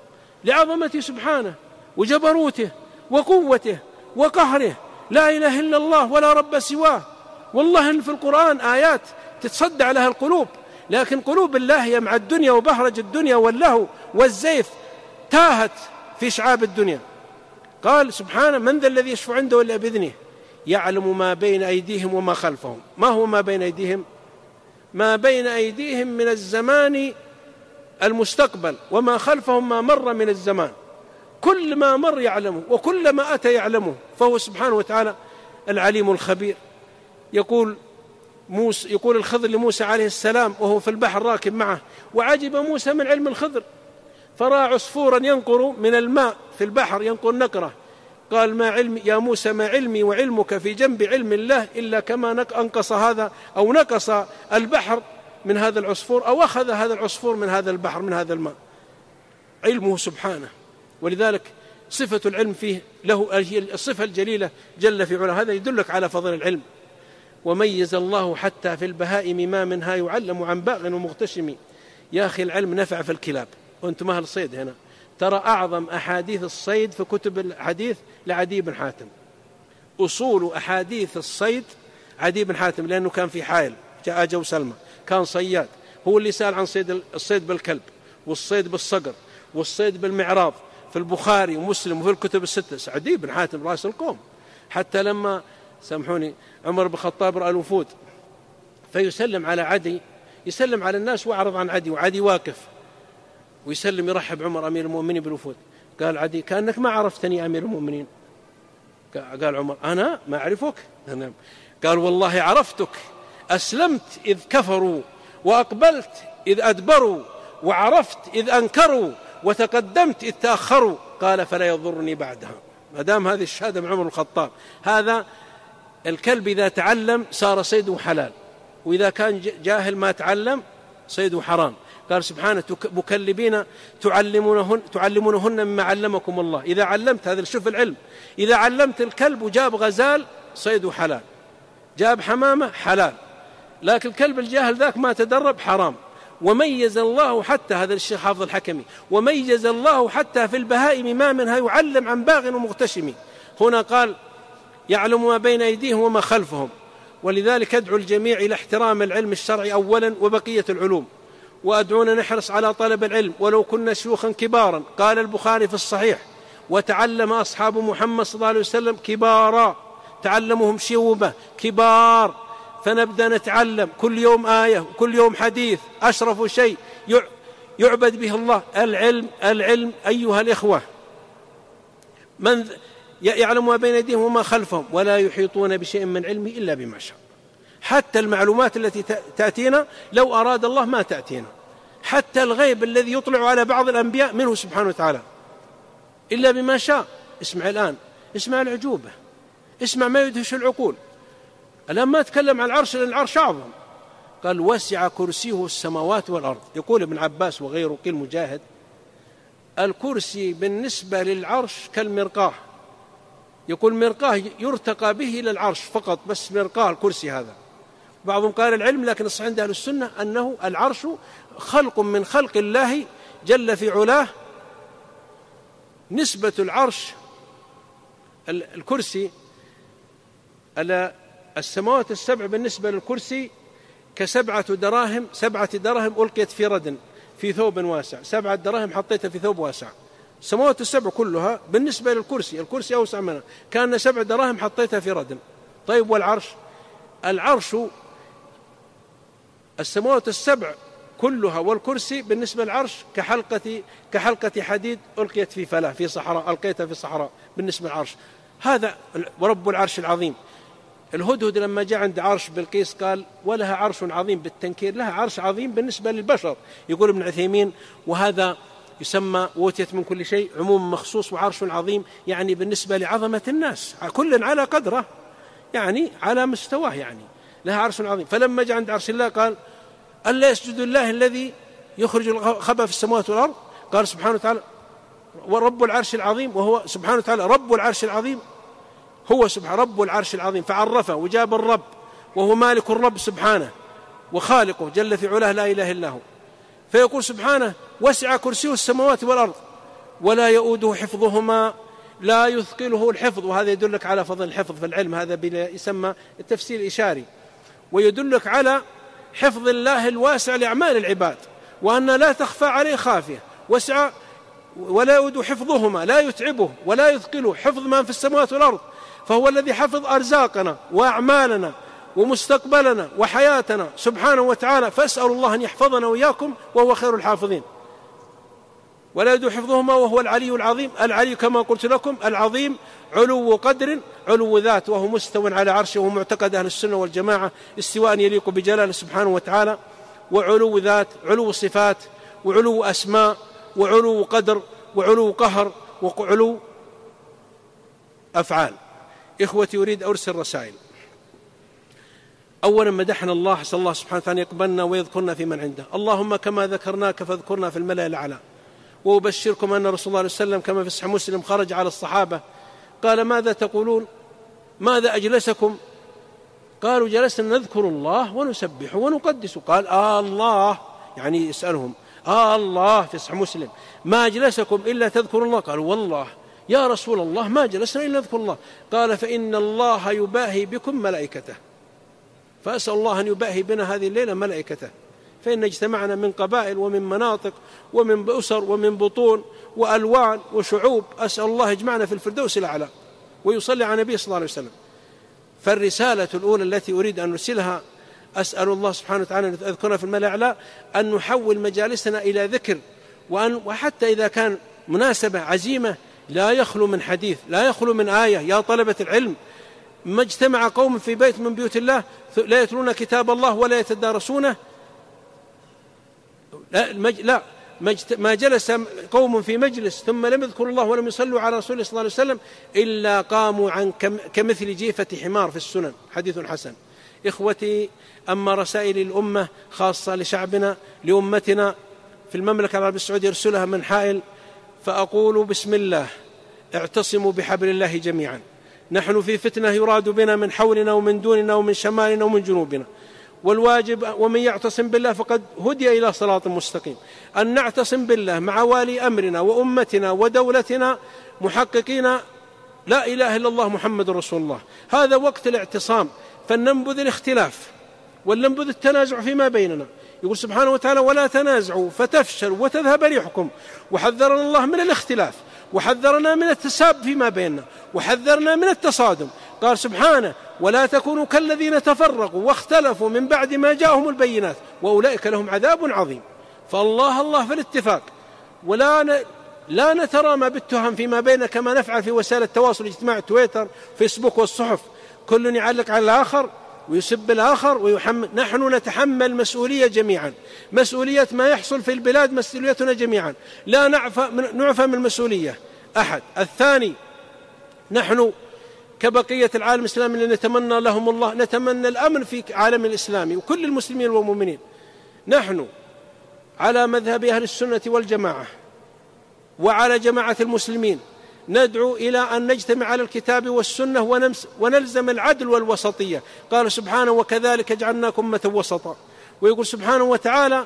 لعظمته سبحانه وجبروته وقوته وقهره. لا إله إلا الله ولا رب سواه. والله إن في القرآن آيات تتصدع لها القلوب، لكن قلوب الله هي مع الدنيا وبهرج الدنيا واللهو والزيف، تاهت في شعاب الدنيا. قال سبحانه من ذا الذي يشفع عنده إلا بإذنه يعلم ما بين أيديهم وما خلفهم. ما هو ما بين أيديهم؟ ما بين أيديهم من الزمان المستقبل، وما خلفهم ما مر من الزمان. كل ما مر يعلمه، وكل ما أتى يعلمه، فهو سبحانه وتعالى العليم الخبير. يقول موسى يقول الخضر لموسى عليه السلام وهو في البحر راكب معه، وعجب موسى من علم الخضر فرأى عصفورا ينقر من الماء في البحر ينقر نقرة. قال ما علمي يا موسى ما علمي وعلمك في جنب علم الله إلا كما أنقص هذا أو نقص البحر من هذا العصفور، أو أخذ هذا العصفور من هذا البحر من هذا الماء. علمه سبحانه، ولذلك صفة العلم فيه له الصفة الجليلة جل في علاه. هذا يدلك على فضل العلم. وميز الله حتى في البهائم ما منها يعلم عن باغ ومغتشم. يا أخي العلم نفع في الكلاب، وأنتم أهل الصيد هنا. ترى أعظم أحاديث الصيد في كتب الحديث لعدي بن حاتم، أصول أحاديث الصيد عدي بن حاتم، لأنه كان في حائل جاء جو سلمى كان صياد، هو اللي سأل عن صيد الصيد بالكلب والصيد بالصقر والصيد بالمعراض في البخاري ومسلم وفي الكتب الستة. عدي بن حاتم رأس القوم، حتى لما سامحوني عمر بن الخطاب رأى الوفود فيسلم على عدي، يسلم على الناس وأعرض عن عدي، وعدي واقف ويسلم يرحب عمر أمير المؤمنين بالوفود. قال عدي كأنك ما عرفتني أمير المؤمنين. قال عمر أنا ما أعرفك؟ قال والله عرفتك، أسلمت إذ كفروا، وأقبلت إذ أدبروا، وعرفت إذ أنكروا، وتقدمت إذ تأخروا. قال فلا يضرني بعدها. ما دام هذه الشهادة من عمر الخطاب. هذا الكلب إذا تعلم صار صيده حلال، وإذا كان جاهل ما تعلم صيده حرام. قال سبحانه مكلبين تعلمونهن, تعلمونهن مما علمكم الله. إذا علمت، هذا شوف العلم، إذا علمت الكلب وجاب غزال صيده حلال، جاب حمامة حلال، لكن الكلب الجاهل ذاك ما تدرب حرام. وميز الله حتى، هذا الشيخ حافظ الحكمي، وميز الله حتى في البهائم ما منها يعلم عن باغ ومغتشم. هنا قال يعلم ما بين أيديهم وما خلفهم. ولذلك أدعو الجميع إلى احترام العلم الشرعي أولا وبقية العلوم، وأدعونا نحرص على طلب العلم ولو كنا شيوخا كبارا. قال البخاري في الصحيح وتعلم أصحاب محمد صلى الله عليه وسلم كبارا، تعلمهم شيوبة كبار، فنبدأ نتعلم كل يوم آية وكل يوم حديث. أشرف شيء يعبد به الله العلم. العلم أيها الإخوة، من يعلم ما بين أيديهم وما خلفهم، ولا يحيطون بشيء من علمه إلا بما شاء. حتى المعلومات التي تأتينا لو أراد الله ما تأتينا، حتى الغيب الذي يطلع على بعض الأنبياء منه سبحانه وتعالى إلا بما شاء. اسمع الآن، اسمع العجوبة، اسمع ما يدهش العقول. الآن ما أتكلم عن العرش لأن العرش أعظم. قال وسع كرسيه السماوات والأرض. يقول ابن عباس وغيره، قيل مجاهد، الكرسي بالنسبة للعرش كالمرقاه. يقول مرقاه يرتقى به إلى العرش فقط، بس مرقاه الكرسي هذا. بعضهم قال العلم، لكن الصحيح عند أهل السنة أنه العرش خلق من خلق الله جل في علاه. نسبة العرش الكرسي على السماوات السبع بالنسبة للكرسي كسبعة دراهم، سبعة دراهم ألقيت في ردن في ثوب واسع، سبعة دراهم حطيتها في ثوب واسع. السماوات السبع كلها بالنسبة للكرسي، الكرسي أوسع منها، كان سبع دراهم حطيتها في ردن. طيب والعرش؟ العرش السماوات السبع كلها والكرسي بالنسبة للعرش كحلقة كحلقة حديد ألقيت في فلاة في صحراء، ألقيتها في صحراء بالنسبة للعرش. هذا ورب العرش العظيم. الهدهد لما جاء عند عرش بلقيس قال ولها عرش عظيم بالتنكير، لها عرش عظيم بالنسبة للبشر. يقول ابن عثيمين وهذا يسمى ووتيت من كل شيء عموم مخصوص، وعرش عظيم يعني بالنسبة لعظمة الناس كل على قدره، يعني على مستواه، يعني لها عرش عظيم. فلما جاء عند عرش الله قال ألا يسجد الله الذي يخرج الخبأ في السماوات والأرض؟ قال سبحانه وتعالى ورب العرش العظيم، وهو سبحانه وتعالى رب العرش العظيم، هو سبحانه رب العرش العظيم، فعرفه وجاب الرب، وهو مالك الرب سبحانه وخالقه جل في علاه لا إله إلا هو. فيقول سبحانه وسع كرسيه السماوات والأرض ولا يؤوده حفظهما، لا يثقله الحفظ. وهذا يدلك على فضل الحفظ في العلم، هذا يسمى التفسير الإشاري، ويدلك على حفظ الله الواسع لأعمال العباد، وأن لا تخفى عليه خافية. وسع ولا يؤوده حفظهما، لا يتعبه ولا يثقله حفظ ما في السماوات والأرض، فهو الذي حفظ أرزاقنا وأعمالنا ومستقبلنا وحياتنا سبحانه وتعالى. فأسأل الله أن يحفظنا وإياكم وهو خير الحافظين. ولا يدو حفظهما وهو العلي العظيم. العلي كما قلت لكم العظيم علو قدر علو ذات، وهو مستو على عرشه، ومعتقد أهل السنة والجماعة استواء يليق بجلاله سبحانه وتعالى، وعلو ذات، علو صفات، وعلو أسماء، وعلو قدر، وعلو قهر، وعلو أفعال. إخوتي أريد أرسل رسائل. أولا مدحنا الله، صلى الله سبحانه وتعالى يقبلنا ويذكرنا في من عنده. اللهم كما ذكرناك فاذكرنا في الملأ الأعلى. وأبشركم أن رسول الله صلى الله عليه وسلم كما في صحيح مسلم خرج على الصحابة قال ماذا تقولون؟ ماذا أجلسكم؟ قالوا جلسنا نذكر الله ونسبحه ونقدسه. قال آه الله، يعني يسألهم آه الله في صحيح مسلم ما أجلسكم إلا تذكر الله؟ قالوا والله يا رسول الله ما جلسنا إلا نذكر الله. قال فإن الله يباهي بكم ملائكته، فأسأل الله أن يباهي بنا هذه الليلة ملائكته فإن اجتمعنا من قبائل ومن مناطق ومن أسر ومن بطون وألوان وشعوب، أسأل الله يجمعنا في الفردوس الأعلى ويصلي على النبي صلى الله عليه وسلم. فالرسالة الأولى التي أريد أن أرسلها، أسأل الله سبحانه وتعالى أن أذكرها في الملأ الأعلى، أن نحول مجالسنا إلى ذكر، وأن وحتى إذا كان مناسبة عزيمة لا يخلو من حديث، لا يخلو من آية. يا طلبة العلم، ما اجتمع قوم في بيت من بيوت الله لا يتلون كتاب الله ولا يتدارسونه، لا, لا ما جلس قوم في مجلس ثم لم يذكروا الله ولم يصلوا على رسوله صلى الله عليه وسلم إلا قاموا عن كمثل جيفة حمار في السنن، حديث حسن. إخوتي، أما رسائل الأمة خاصة لشعبنا لأمتنا في المملكة العربية السعودية يرسلها من حائل، فأقول بسم الله: اعتصموا بحبل الله جميعا، نحن في فتنة يراد بنا من حولنا ومن دوننا ومن شمالنا ومن جنوبنا، والواجب ومن يعتصم بالله فقد هدي إلى صراط مستقيم، أن نعتصم بالله مع والي أمرنا وأمتنا ودولتنا محققين لا إله إلا الله محمد رسول الله. هذا وقت الاعتصام، فلننبذ الاختلاف ولننبذ التنازع فيما بيننا. يقول سبحانه وتعالى: ولا تنازعوا فتفشلوا وتذهب ريحكم. وحذرنا الله من الاختلاف، وحذرنا من التساب فيما بيننا، وحذرنا من التصادم. قال سبحانه: ولا تكونوا كالذين تفرقوا واختلفوا من بعد ما جاءهم البينات وأولئك لهم عذاب عظيم. فالله الله في الاتفاق، ولا ن... لا نترامى بالتهم فيما بيننا كما نفعل في وسائل التواصل الاجتماعي، تويتر، فيسبوك والصحف، كل يعلق على الآخر ويسب الآخر ويحمل. نحن نتحمل مسؤولية جميعا، مسؤولية ما يحصل في البلاد مسؤوليتنا جميعا، لا نعفى من, نعفى من المسؤولية أحد. الثاني، نحن كبقية العالم الإسلامي اللي نتمنى لهم الله، نتمنى الأمن في عالم الإسلامي وكل المسلمين والمؤمنين. نحن على مذهب أهل السنة والجماعة وعلى جماعة المسلمين ندعو إلى أن نجتمع على الكتاب والسنة ونلزم العدل والوسطية. قال سبحانه: وكذلك جعلناكم أمة وسطا. ويقول سبحانه وتعالى: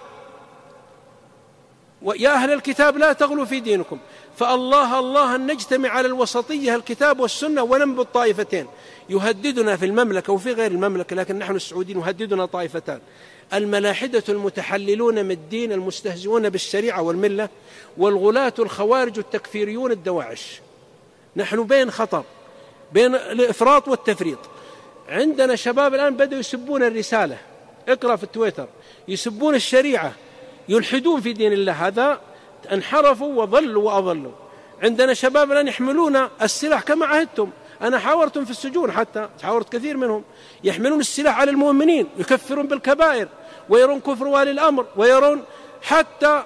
يا أهل الكتاب لا تغلوا في دينكم. فالله الله أن نجتمع على الوسطية، الكتاب والسنة، وننبذ طائفتين يهددنا في المملكة وفي غير المملكة، لكن نحن السعوديين يهددنا طائفتان: الملاحدة المتحللون من الدين المستهزئون بالشريعة والملة، والغلاة الخوارج التكفيريون الدواعش. نحن بين خطر، بين الإفراط والتفريط. عندنا شباب الآن بدأوا يسبون الرسالة، اقرأ في التويتر، يسبون الشريعة، يلحدون في دين الله. هذا انحرفوا وضلوا وأضلوا. عندنا شباب الآن يحملون السلاح كما عهدتم، أنا حاورتهم في السجون، حتى حاورت كثير منهم، يحملون السلاح على المؤمنين، يكفرون بالكبائر ويرون كفر والي الأمر، ويرون حتى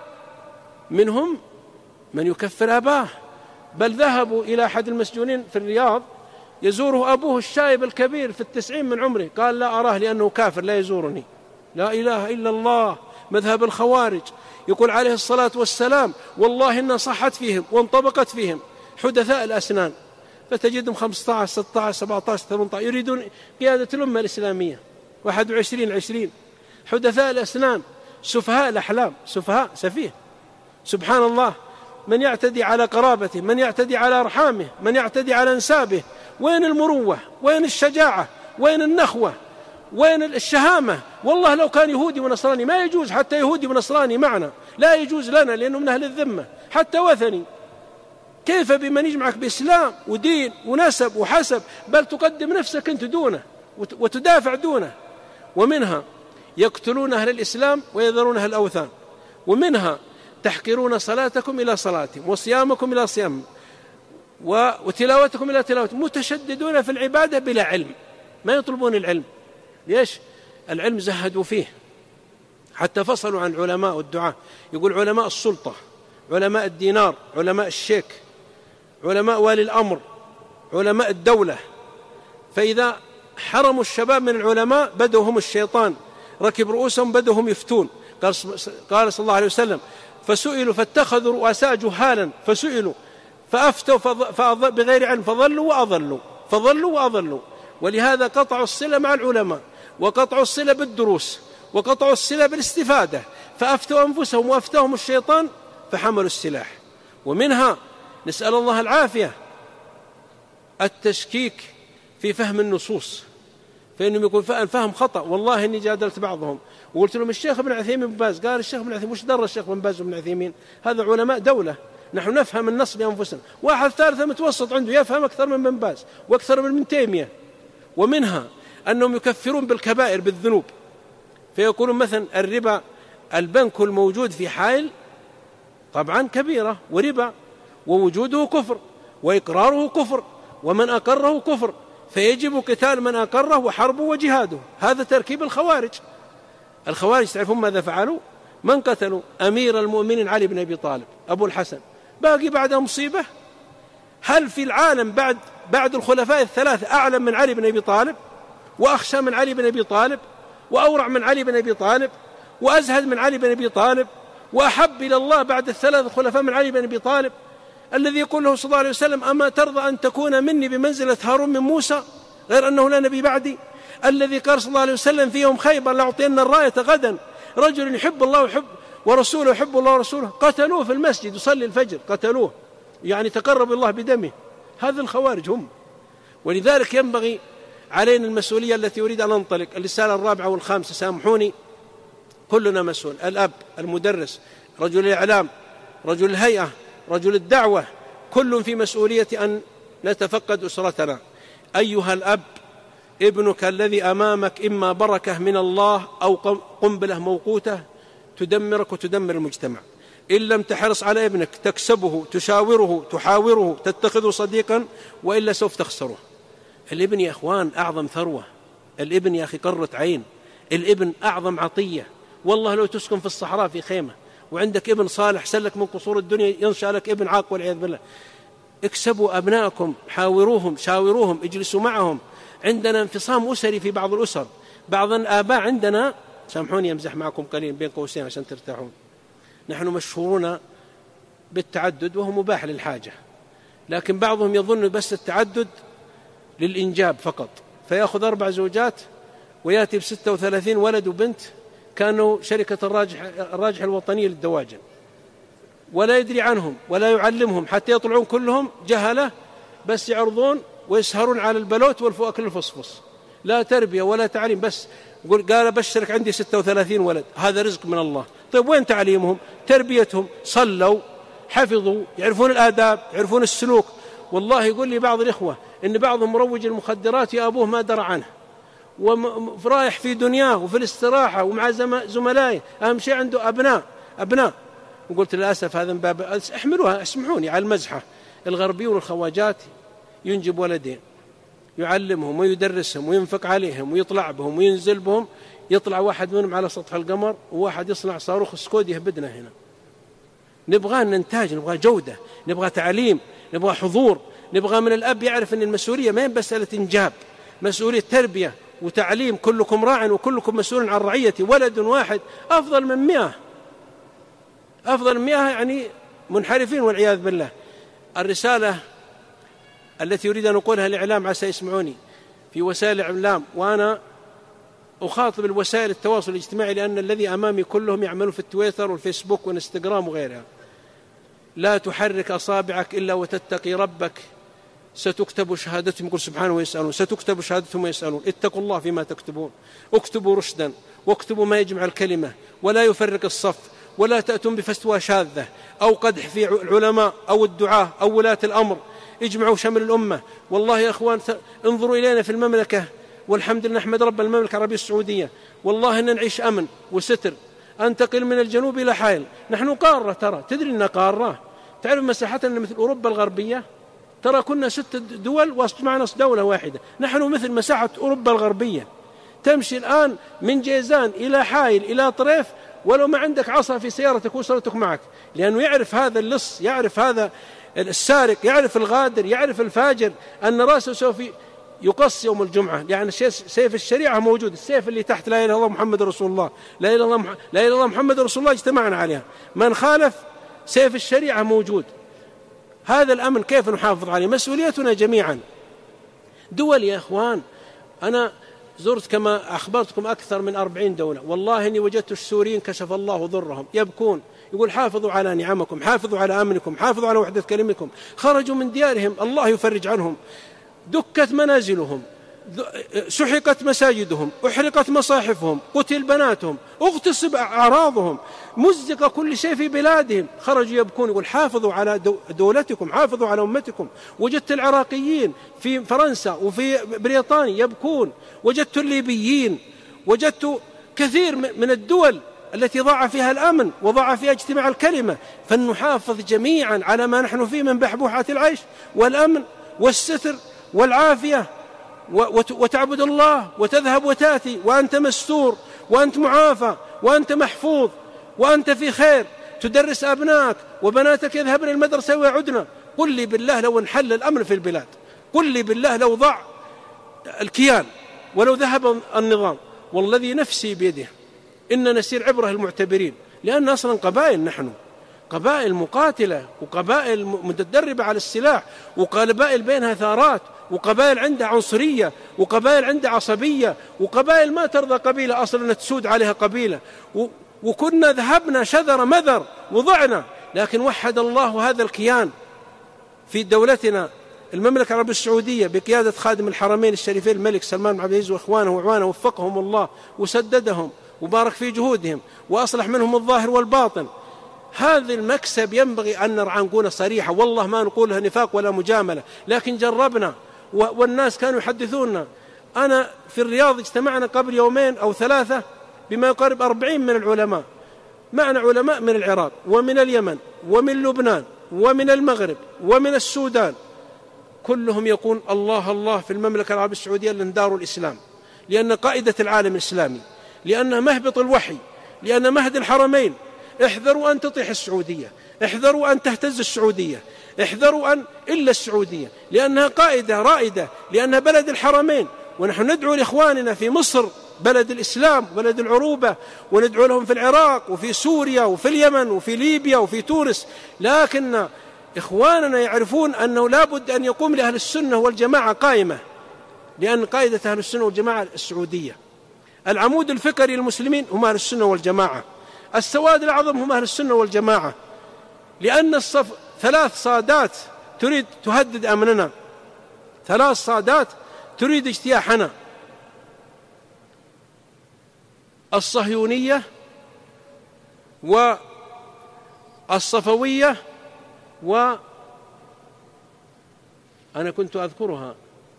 منهم من يكفر أباه. بل ذهبوا إلى أحد المسجونين في الرياض يزوره أبوه الشايب الكبير في التسعين من عمره، قال: لا أراه لأنه كافر لا يزورني. لا إله إلا الله، مذهب الخوارج. يقول عليه الصلاة والسلام: والله إن صحت فيهم وانطبقت فيهم حدثاء الأسنان. فتجدهم خمسة عشر ستة عشر سبعة عشر ثمانية عشر يريدون قيادة الأمة الإسلامية، واحد وعشرين عشرين، حدثاء الأسنان، سفهاء الأحلام، سفهاء سفيه. سبحان الله، من يعتدي على قرابته، من يعتدي على أرحامه، من يعتدي على أنسابه. وين المروة؟ وين الشجاعة؟ وين النخوة؟ وين الشهامة؟ والله لو كان يهودي ونصراني ما يجوز، حتى يهودي ونصراني معنا لا يجوز لنا، لأنه من أهل الذمة، حتى وثني. كيف بمن يجمعك بإسلام ودين ونسب وحسب؟ بل تقدم نفسك أنت دونه وتدافع دونه. ومنها يقتلون أهل الإسلام ويذرون أهل الأوثان، ومنها تحقرون صلاتكم إلى صلاتهم وصيامكم إلى صيامهم وتلاوتكم إلى تلاوتهم، متشددون في العبادة بلا علم، ما يطلبون العلم. ليش؟ العلم زهدوا فيه، حتى فصلوا عن العلماء والدعاء. يقول علماء السلطة، علماء الدينار، علماء الشيك، علماء والي الأمر، علماء الدولة. فإذا حرموا الشباب من العلماء بدوا هم الشيطان ركب رؤوسهم، بدوا هم يفتون. قال صلى الله عليه وسلم: فسئلوا فاتخذوا رؤساء جهالا فسئلوا فأفتوا بغير علم فضلوا وأضلوا، فضلوا وأضلوا. ولهذا قطعوا الصلة مع العلماء، وقطعوا الصلة بالدروس، وقطعوا الصلة بالاستفادة، فأفتوا أنفسهم وأفتهم الشيطان فحملوا السلاح. ومنها نسأل الله العافية التشكيك في فهم النصوص، فإنهم يكون الفهم خطأ. والله إني جادلت بعضهم وقلت لهم الشيخ ابن عثيمين بن باز، قال الشيخ ابن عثيمين وش در الشيخ ابن باز وابن عثيمين؟ هذا علماء دولة، نحن نفهم النص بأنفسنا. واحد ثالث متوسط عنده يفهم أكثر من ابن باز وأكثر من ابن تيمية. ومنها أنهم يكفرون بالكبائر بالذنوب، فيقولون مثلا الربا، البنك الموجود في حائل طبعا كبيرة وربا، ووجوده كفر وإقراره كفر ومن أقره كفر، فيجب قتال من أقره وحربه وجهاده. هذا تركيب الخوارج. الخوارج تعرفون ماذا فعلوا؟ من قتلوا؟ أمير المؤمنين علي بن أبي طالب أبو الحسن، باقي بعدها مصيبة. هل في العالم بعد بعد الخلفاء الثلاثة أعلم من علي بن أبي طالب وأخشى من علي بن أبي طالب وأورع من علي بن أبي طالب وأزهد من علي بن أبي طالب وأحب إلى الله بعد الثلاثة خلفاء من علي بن أبي طالب، الذي يقول له صلى الله عليه وسلم أما ترضى أن تكون مني بمنزلة هارون من موسى غير أنه لا نبي بعدي، الذي قال صلى الله عليه وسلم في يوم خيبر لأعطينا الراية غدا رجل يحب الله ويحب ورسوله يحب الله ورسوله، قتلوه في المسجد يصلي الفجر، قتلوه يعني تقرب الله بدمه. هذا الخوارج هم. ولذلك ينبغي علينا المسؤولية التي أريد أن أنطلق. الرسالة الرابعة والخامسة سامحوني، كلنا مسؤول، الأب، المدرس، رجل الإعلام، رجل الهيئة، رجل الدعوة، كل في مسؤولية أن نتفقد أسرتنا. أيها الأب، ابنك الذي أمامك إما بركة من الله أو قنبلة موقوتة تدمرك وتدمر المجتمع. إن لم تحرص على ابنك تكسبه، تشاوره، تحاوره، تتخذه صديقا، وإلا سوف تخسره. الابن يا أخوان أعظم ثروة، الابن يا أخي قرة عين، الابن أعظم عطية. والله لو تسكن في الصحراء في خيمة وعندك ابن صالح سلك من قصور الدنيا ينشأ لك ابن عاق والعياذ بالله. اكسبوا أبنائكم، حاوروهم، شاوروهم، اجلسوا معهم. عندنا انفصام أسري في بعض الأسر، بعض الآباء عندنا، سامحوني أمزح معكم قليل بين قوسين عشان ترتاحون، نحن مشهورون بالتعدد وهو مباح للحاجة، لكن بعضهم يظن بس التعدد للإنجاب فقط، فيأخذ أربع زوجات ويأتي بستة وثلاثين ولد وبنت كانوا شركة الراجح, الراجح الوطنية للدواجن، ولا يدري عنهم ولا يعلمهم حتى يطلعون كلهم جهلة، بس يعرضون ويسهرون على البلوت والفواكه الفصفص، لا تربية ولا تعليم. بس قال بشرك عندي ستة وثلاثين ولد، هذا رزق من الله. طيب وين تعليمهم؟ تربيتهم، صلوا، حفظوا، يعرفون الآداب، يعرفون السلوك. والله يقول لي بعض الإخوة إن بعضهم مروج المخدرات يا أبوه ما درى عنه، ورايح في دنياه وفي الاستراحة ومع زملائه، أهم شيء عنده أبناء أبناء. وقلت للأسف هذا من باب احملوها، اسمحوني على المزحة، الغربيون والخواجات ينجب ولدين يعلمهم ويدرسهم وينفق عليهم ويطلع بهم وينزل بهم، يطلع واحد منهم على سطح القمر وواحد يصنع صاروخ سكود يهبدنا هنا. نبغى ننتاج، نبغى جودة، نبغى تعليم، نبغى حضور، نبغى من الأب يعرف أن المسؤولية ما هي مسألة إنجاب، مسؤولية تربية وتعليم. كلكم راع وكلكم مسؤول عن رعيتي. ولد واحد أفضل من مئة، أفضل من مئة يعني منحرفين والعياذ بالله. الرسالة التي أريد أن أقولها الإعلام عسى يسمعوني في وسائل الإعلام، وأنا أخاطب الوسائل التواصل الاجتماعي لأن الذي أمامي كلهم يعملون في التويتر والفيسبوك والإنستغرام وغيرها. لا تحرك أصابعك إلا وتتقي ربك، ستكتب شهادتهم، يقول سبحانه ويسألون، ستكتب شهادتهم ويسألون. اتقوا الله فيما تكتبون، اكتبوا رشدا واكتبوا ما يجمع الكلمة ولا يفرق الصف، ولا تأتون بفتوى شاذة أو قدح في العلماء أو الدعاة أو ولاة الأمر، اجمعوا شمل الأمة. والله يا أخوان انظروا إلينا في المملكة، والحمد لله نحمد رب المملكة العربية السعودية، والله إن نعيش أمن وستر. أنتقل من الجنوب إلى حائل، نحن قارة، ترى تدري إننا قارة، تعرف مساحتنا مثل أوروبا الغربية، ترى كنا ست دول واجتمعنا دولة واحدة، نحن مثل مساحة أوروبا الغربية. تمشي الآن من جيزان إلى حائل إلى طريف ولو ما عندك عصا في سيارتك وصلتك معك، لأنه يعرف هذا اللص، يعرف هذا السارق، يعرف الغادر، يعرف الفاجر أن رأسه سوف يقص يوم الجمعة، يعني سيف الشريعة موجود، السيف اللي تحت لا إله إلا الله محمد رسول الله، لا إله إلا الله, لا إله إلا الله محمد رسول الله اجتمعنا عليها، من خالف سيف الشريعة موجود. هذا الأمن كيف نحافظ عليه؟ مسؤوليتنا جميعا. دول يا إخوان، أنا زرت كما أخبرتكم أكثر من أربعين دولة، والله إني وجدت السوريين كشف الله ضرهم يبكون، يقول حافظوا على نعمكم، حافظوا على أمنكم، حافظوا على وحدة كلمكم. خرجوا من ديارهم الله يفرج عنهم، دكت منازلهم، سحقت مساجدهم، أحرقت مصاحفهم، قتل بناتهم، اغتصب أعراضهم، مزق كل شيء في بلادهم. خرجوا يبكون يقول حافظوا على دولتكم، حافظوا على أمتكم. وجدت العراقيين في فرنسا وفي بريطانيا يبكون، وجدت الليبيين، وجدت كثير من الدول التي ضاع فيها الأمن وضاع فيها اجتماع الكلمة. فلنحافظ جميعا على ما نحن فيه من بحبوحة العيش والأمن والستر والعافية، وتعبد الله وتذهب وتأتي وأنت مستور وأنت معافى وأنت محفوظ وأنت في خير، تدرس أبنائك وبناتك يذهبن المدرسة ويعودن. قل لي بالله لو انحل الأمن في البلاد، قل لي بالله لو ضاع الكيان ولو ذهب النظام، والذي نفسي بيده إن نسير عبرة المعتبرين، لأن أصلا قبائل، نحن قبائل مقاتلة وقبائل متدربة على السلاح، وقبائل بينها ثارات، وقبائل عندها عنصرية، وقبائل عندها عصبية، وقبائل ما ترضى قبيلة أصلا تسود عليها قبيلة، وكنا ذهبنا شذر مذر وضعنا، لكن وحد الله هذا الكيان في دولتنا المملكة العربية السعودية بقيادة خادم الحرمين الشريفين الملك سلمان بن عبد العزيز وإخوانه وعوانه، وفقهم الله وسددهم وبارك في جهودهم وأصلح منهم الظاهر والباطن. هذا المكسب ينبغي أن نرعنقونه صريحة، والله ما نقولها نفاق ولا مجاملة، لكن جربنا والناس كانوا يحدثوننا. أنا في الرياض اجتمعنا قبل يومين أو ثلاثة بما يقارب أربعين من العلماء، معنا علماء من العراق ومن اليمن ومن لبنان ومن المغرب ومن السودان، كلهم يقول الله الله في المملكة العربية السعودية لأن دار الإسلام، لأن قائدة العالم الإسلامي، لأن مهبط الوحي، لأن مهد الحرمين. احذروا أن تطيح السعودية، احذروا أن تهتز السعودية، احذروا أن إلا السعودية، لأنها قائدة رائدة، لأنها بلد الحرمين. ونحن ندعو لإخواننا في مصر بلد الإسلام بلد العروبة، وندعو لهم في العراق وفي سوريا وفي اليمن وفي ليبيا وفي تونس، لكن إخواننا يعرفون أنه لا بد أن يقوم لأهل السنة والجماعة قائمة، لأن قائدة أهل السنة والجماعة السعودية. العمود الفكري للمسلمين هم أهل السنة والجماعة، السواد الأعظم هم أهل السنة والجماعة، لأن الصف ثلاث صادات تريد تهدد أمننا، ثلاث صادات تريد اجتياحنا: الصهيونية والصفوية و أنا كنت أذكرها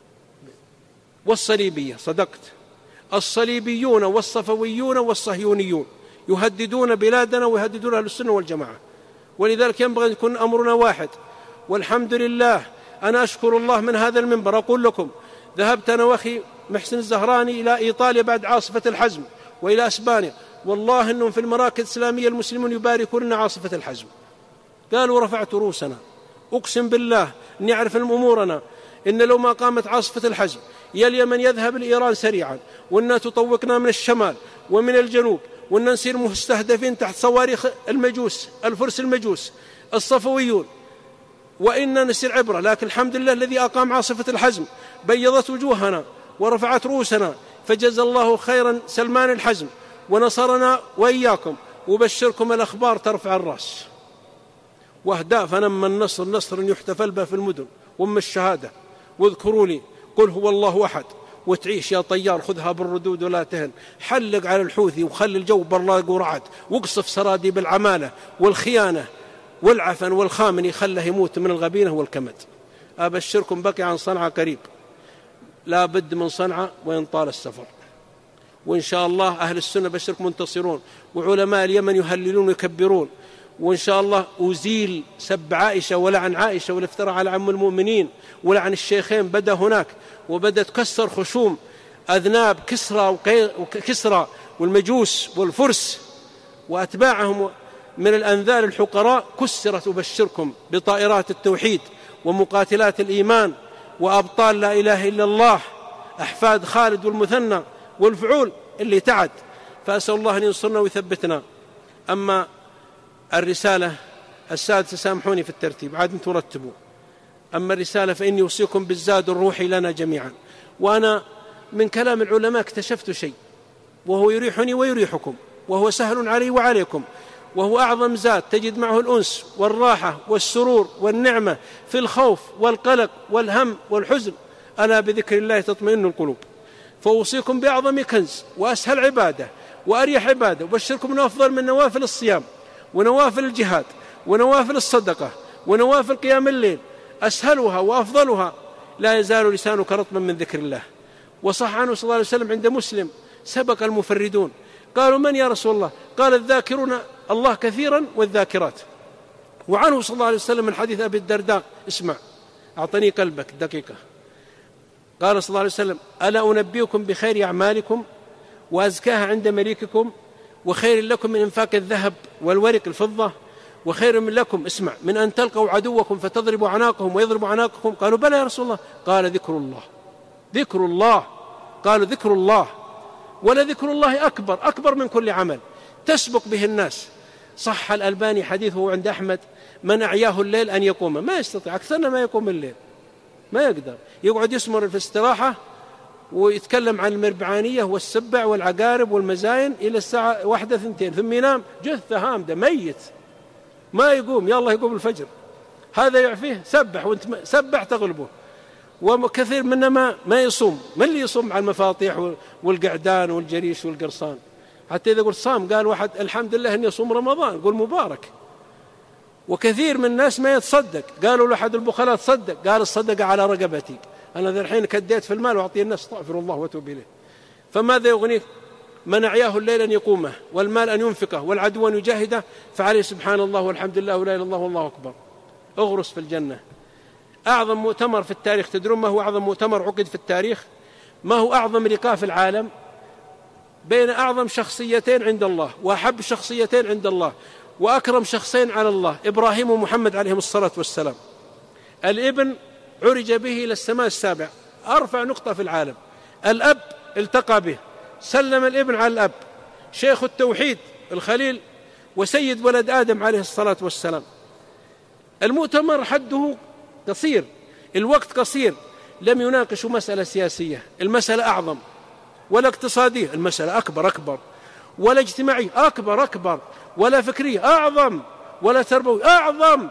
والصليبية. صدقت، الصليبيون والصفويون والصهيونيون يهددون بلادنا ويهددون أهل السنة والجماعة، ولذلك ينبغي أن يكون أمرنا واحد. والحمد لله، أنا أشكر الله من هذا المنبر أقول لكم، ذهبت أنا وأخي محسن الزهراني إلى إيطاليا بعد عاصفة الحزم وإلى إسبانيا، والله أنهم في المراكز الإسلامية المسلمون يباركون لنا عاصفة الحزم. قالوا رفعت رؤوسنا، أقسم بالله أني أعرف أمورنا، إن لو ما قامت عاصفة الحزم يا اليمن يذهب لإيران سريعا، وأننا تطوقنا من الشمال ومن الجنوب، وأن نصير مستهدفين تحت صواريخ المجوس الفرس المجوس الصفويون، وإننا نسير عبرة. لكن الحمد لله الذي أقام عاصفة الحزم بيضت وجوهنا ورفعت رؤوسنا، فجزا الله خيرا سلمان الحزم ونصرنا وإياكم، وبشركم الأخبار ترفع الرأس. واهداء فنما النصر نصر يحتفل به في المدن، وأم الشهادة واذكروا لي قل هو الله أحد، وتعيش يا طيار خذها بالردود ولا تهن، حلق على الحوثي وخلي الجو برلاق ورعد، واقصف سرادي بالعمالة والخيانة والعفن والخامني، خله يموت من الغبينة والكمد. أبشركم بقي عن صنعاء قريب، لا بد من صنعاء وإن طال السفر، وإن شاء الله أهل السنة بشركم منتصرون، وعلماء اليمن يهللون ويكبرون، وإن شاء الله أزيل سب عائشة ولعن عائشة والافتراء على عم المؤمنين ولعن الشيخين بدأ هناك، وبدأ تكسر خشوم أذناب كسرى وكسرى والمجوس والفرس وأتباعهم من الأنذال الحقراء، كسرت. أبشركم بطائرات التوحيد ومقاتلات الإيمان وأبطال لا إله إلا الله، أحفاد خالد والمثنى والفعول اللي تعد. فأسأل الله أن ينصرنا ويثبتنا. أما الرسالة السادسة، سامحوني في الترتيب عاد انتم رتبوا. أما الرسالة فإني أوصيكم بالزاد الروحي لنا جميعا. وأنا من كلام العلماء اكتشفت شيء وهو يريحني ويريحكم، وهو سهل علي وعليكم، وهو أعظم زاد تجد معه الأنس والراحة والسرور والنعمة في الخوف والقلق والهم والحزن. ألا بذكر الله تطمئن القلوب. فأوصيكم بأعظم كنز وأسهل عبادة وأريح عبادة، وبشركم أنه أفضل من نوافل الصيام ونوافل الجهاد ونوافل الصدقة ونوافل قيام الليل، أسهلها وأفضلها لا يزال لسانك رطبا من ذكر الله. وصح عنه صلى الله عليه وسلم عند مسلم: سبق المفردون. قالوا: من يا رسول الله؟ قال: الذاكرون الله كثيرا والذاكرات. وعنه صلى الله عليه وسلم من حديث أبي الدرداء: اسمع، أعطني قلبك دقيقة. قال صلى الله عليه وسلم: ألا أنبئكم بخير أعمالكم وأزكاها عند مليككم وخير لكم من إنفاق الذهب والورق الفضة وخير من لكم، اسمع، من أن تلقوا عدوكم فتضربوا عناقهم ويضربوا عناقكم؟ قالوا: بلى يا رسول الله. قال: ذكر الله. ذكر الله. قالوا: ذكر الله. ولذكر الله أكبر أكبر من كل عمل تسبق به الناس. صح الألباني حديثه عند أحمد: من أعياه الليل أن يقوم، ما يستطيع، أكثرنا ما يقوم الليل، ما يقدر، يقعد يسمر في الاستراحة ويتكلم عن المربعانية والسبع والعقارب والمزاين إلى الساعة واحدة ثنتين، ثم ينام جثة هامدة ميت ما يقوم، يلا يقوم الفجر. هذا يعفيه سبح، وانت سبح تغلبه. وكثير منا ما, ما يصوم. من اللي يصوم على المفاطيح والقعدان والجريش والقرصان؟ حتى إذا قلت صام قال واحد: الحمد لله أني يصوم رمضان، قل مبارك. وكثير من الناس ما يتصدق. قالوا لأحد البخلاء: تصدق. قال: الصدقة على رقبتي، أنا ذا الحين كديت في المال وأعطي الناس، استغفر الله وأتوب إليه. فماذا يغنيك؟ من أعياه الليل أن يقومه والمال أن ينفقه والعدو أن يجاهده، فعليه سبحان الله والحمد لله ولا إله إلا الله والله أكبر. اغرس في الجنة. أعظم مؤتمر في التاريخ، تدرون ما هو أعظم مؤتمر عقد في التاريخ؟ ما هو أعظم لقاء في العالم بين أعظم شخصيتين عند الله وأحب شخصيتين عند الله وأكرم شخصين على الله، إبراهيم ومحمد عليهم الصلاة والسلام. الابن عرج به إلى السماء السابع، أرفع نقطة في العالم. الأب التقى به، سلم الابن على الأب، شيخ التوحيد الخليل وسيد ولد آدم عليه الصلاة والسلام. المؤتمر حده قصير، الوقت قصير، لم يناقشوا مسألة سياسية، المسألة أعظم، ولا اقتصادية، المسألة أكبر أكبر، ولا اجتماعية أكبر أكبر، ولا فكرية أعظم، ولا تربوية أعظم.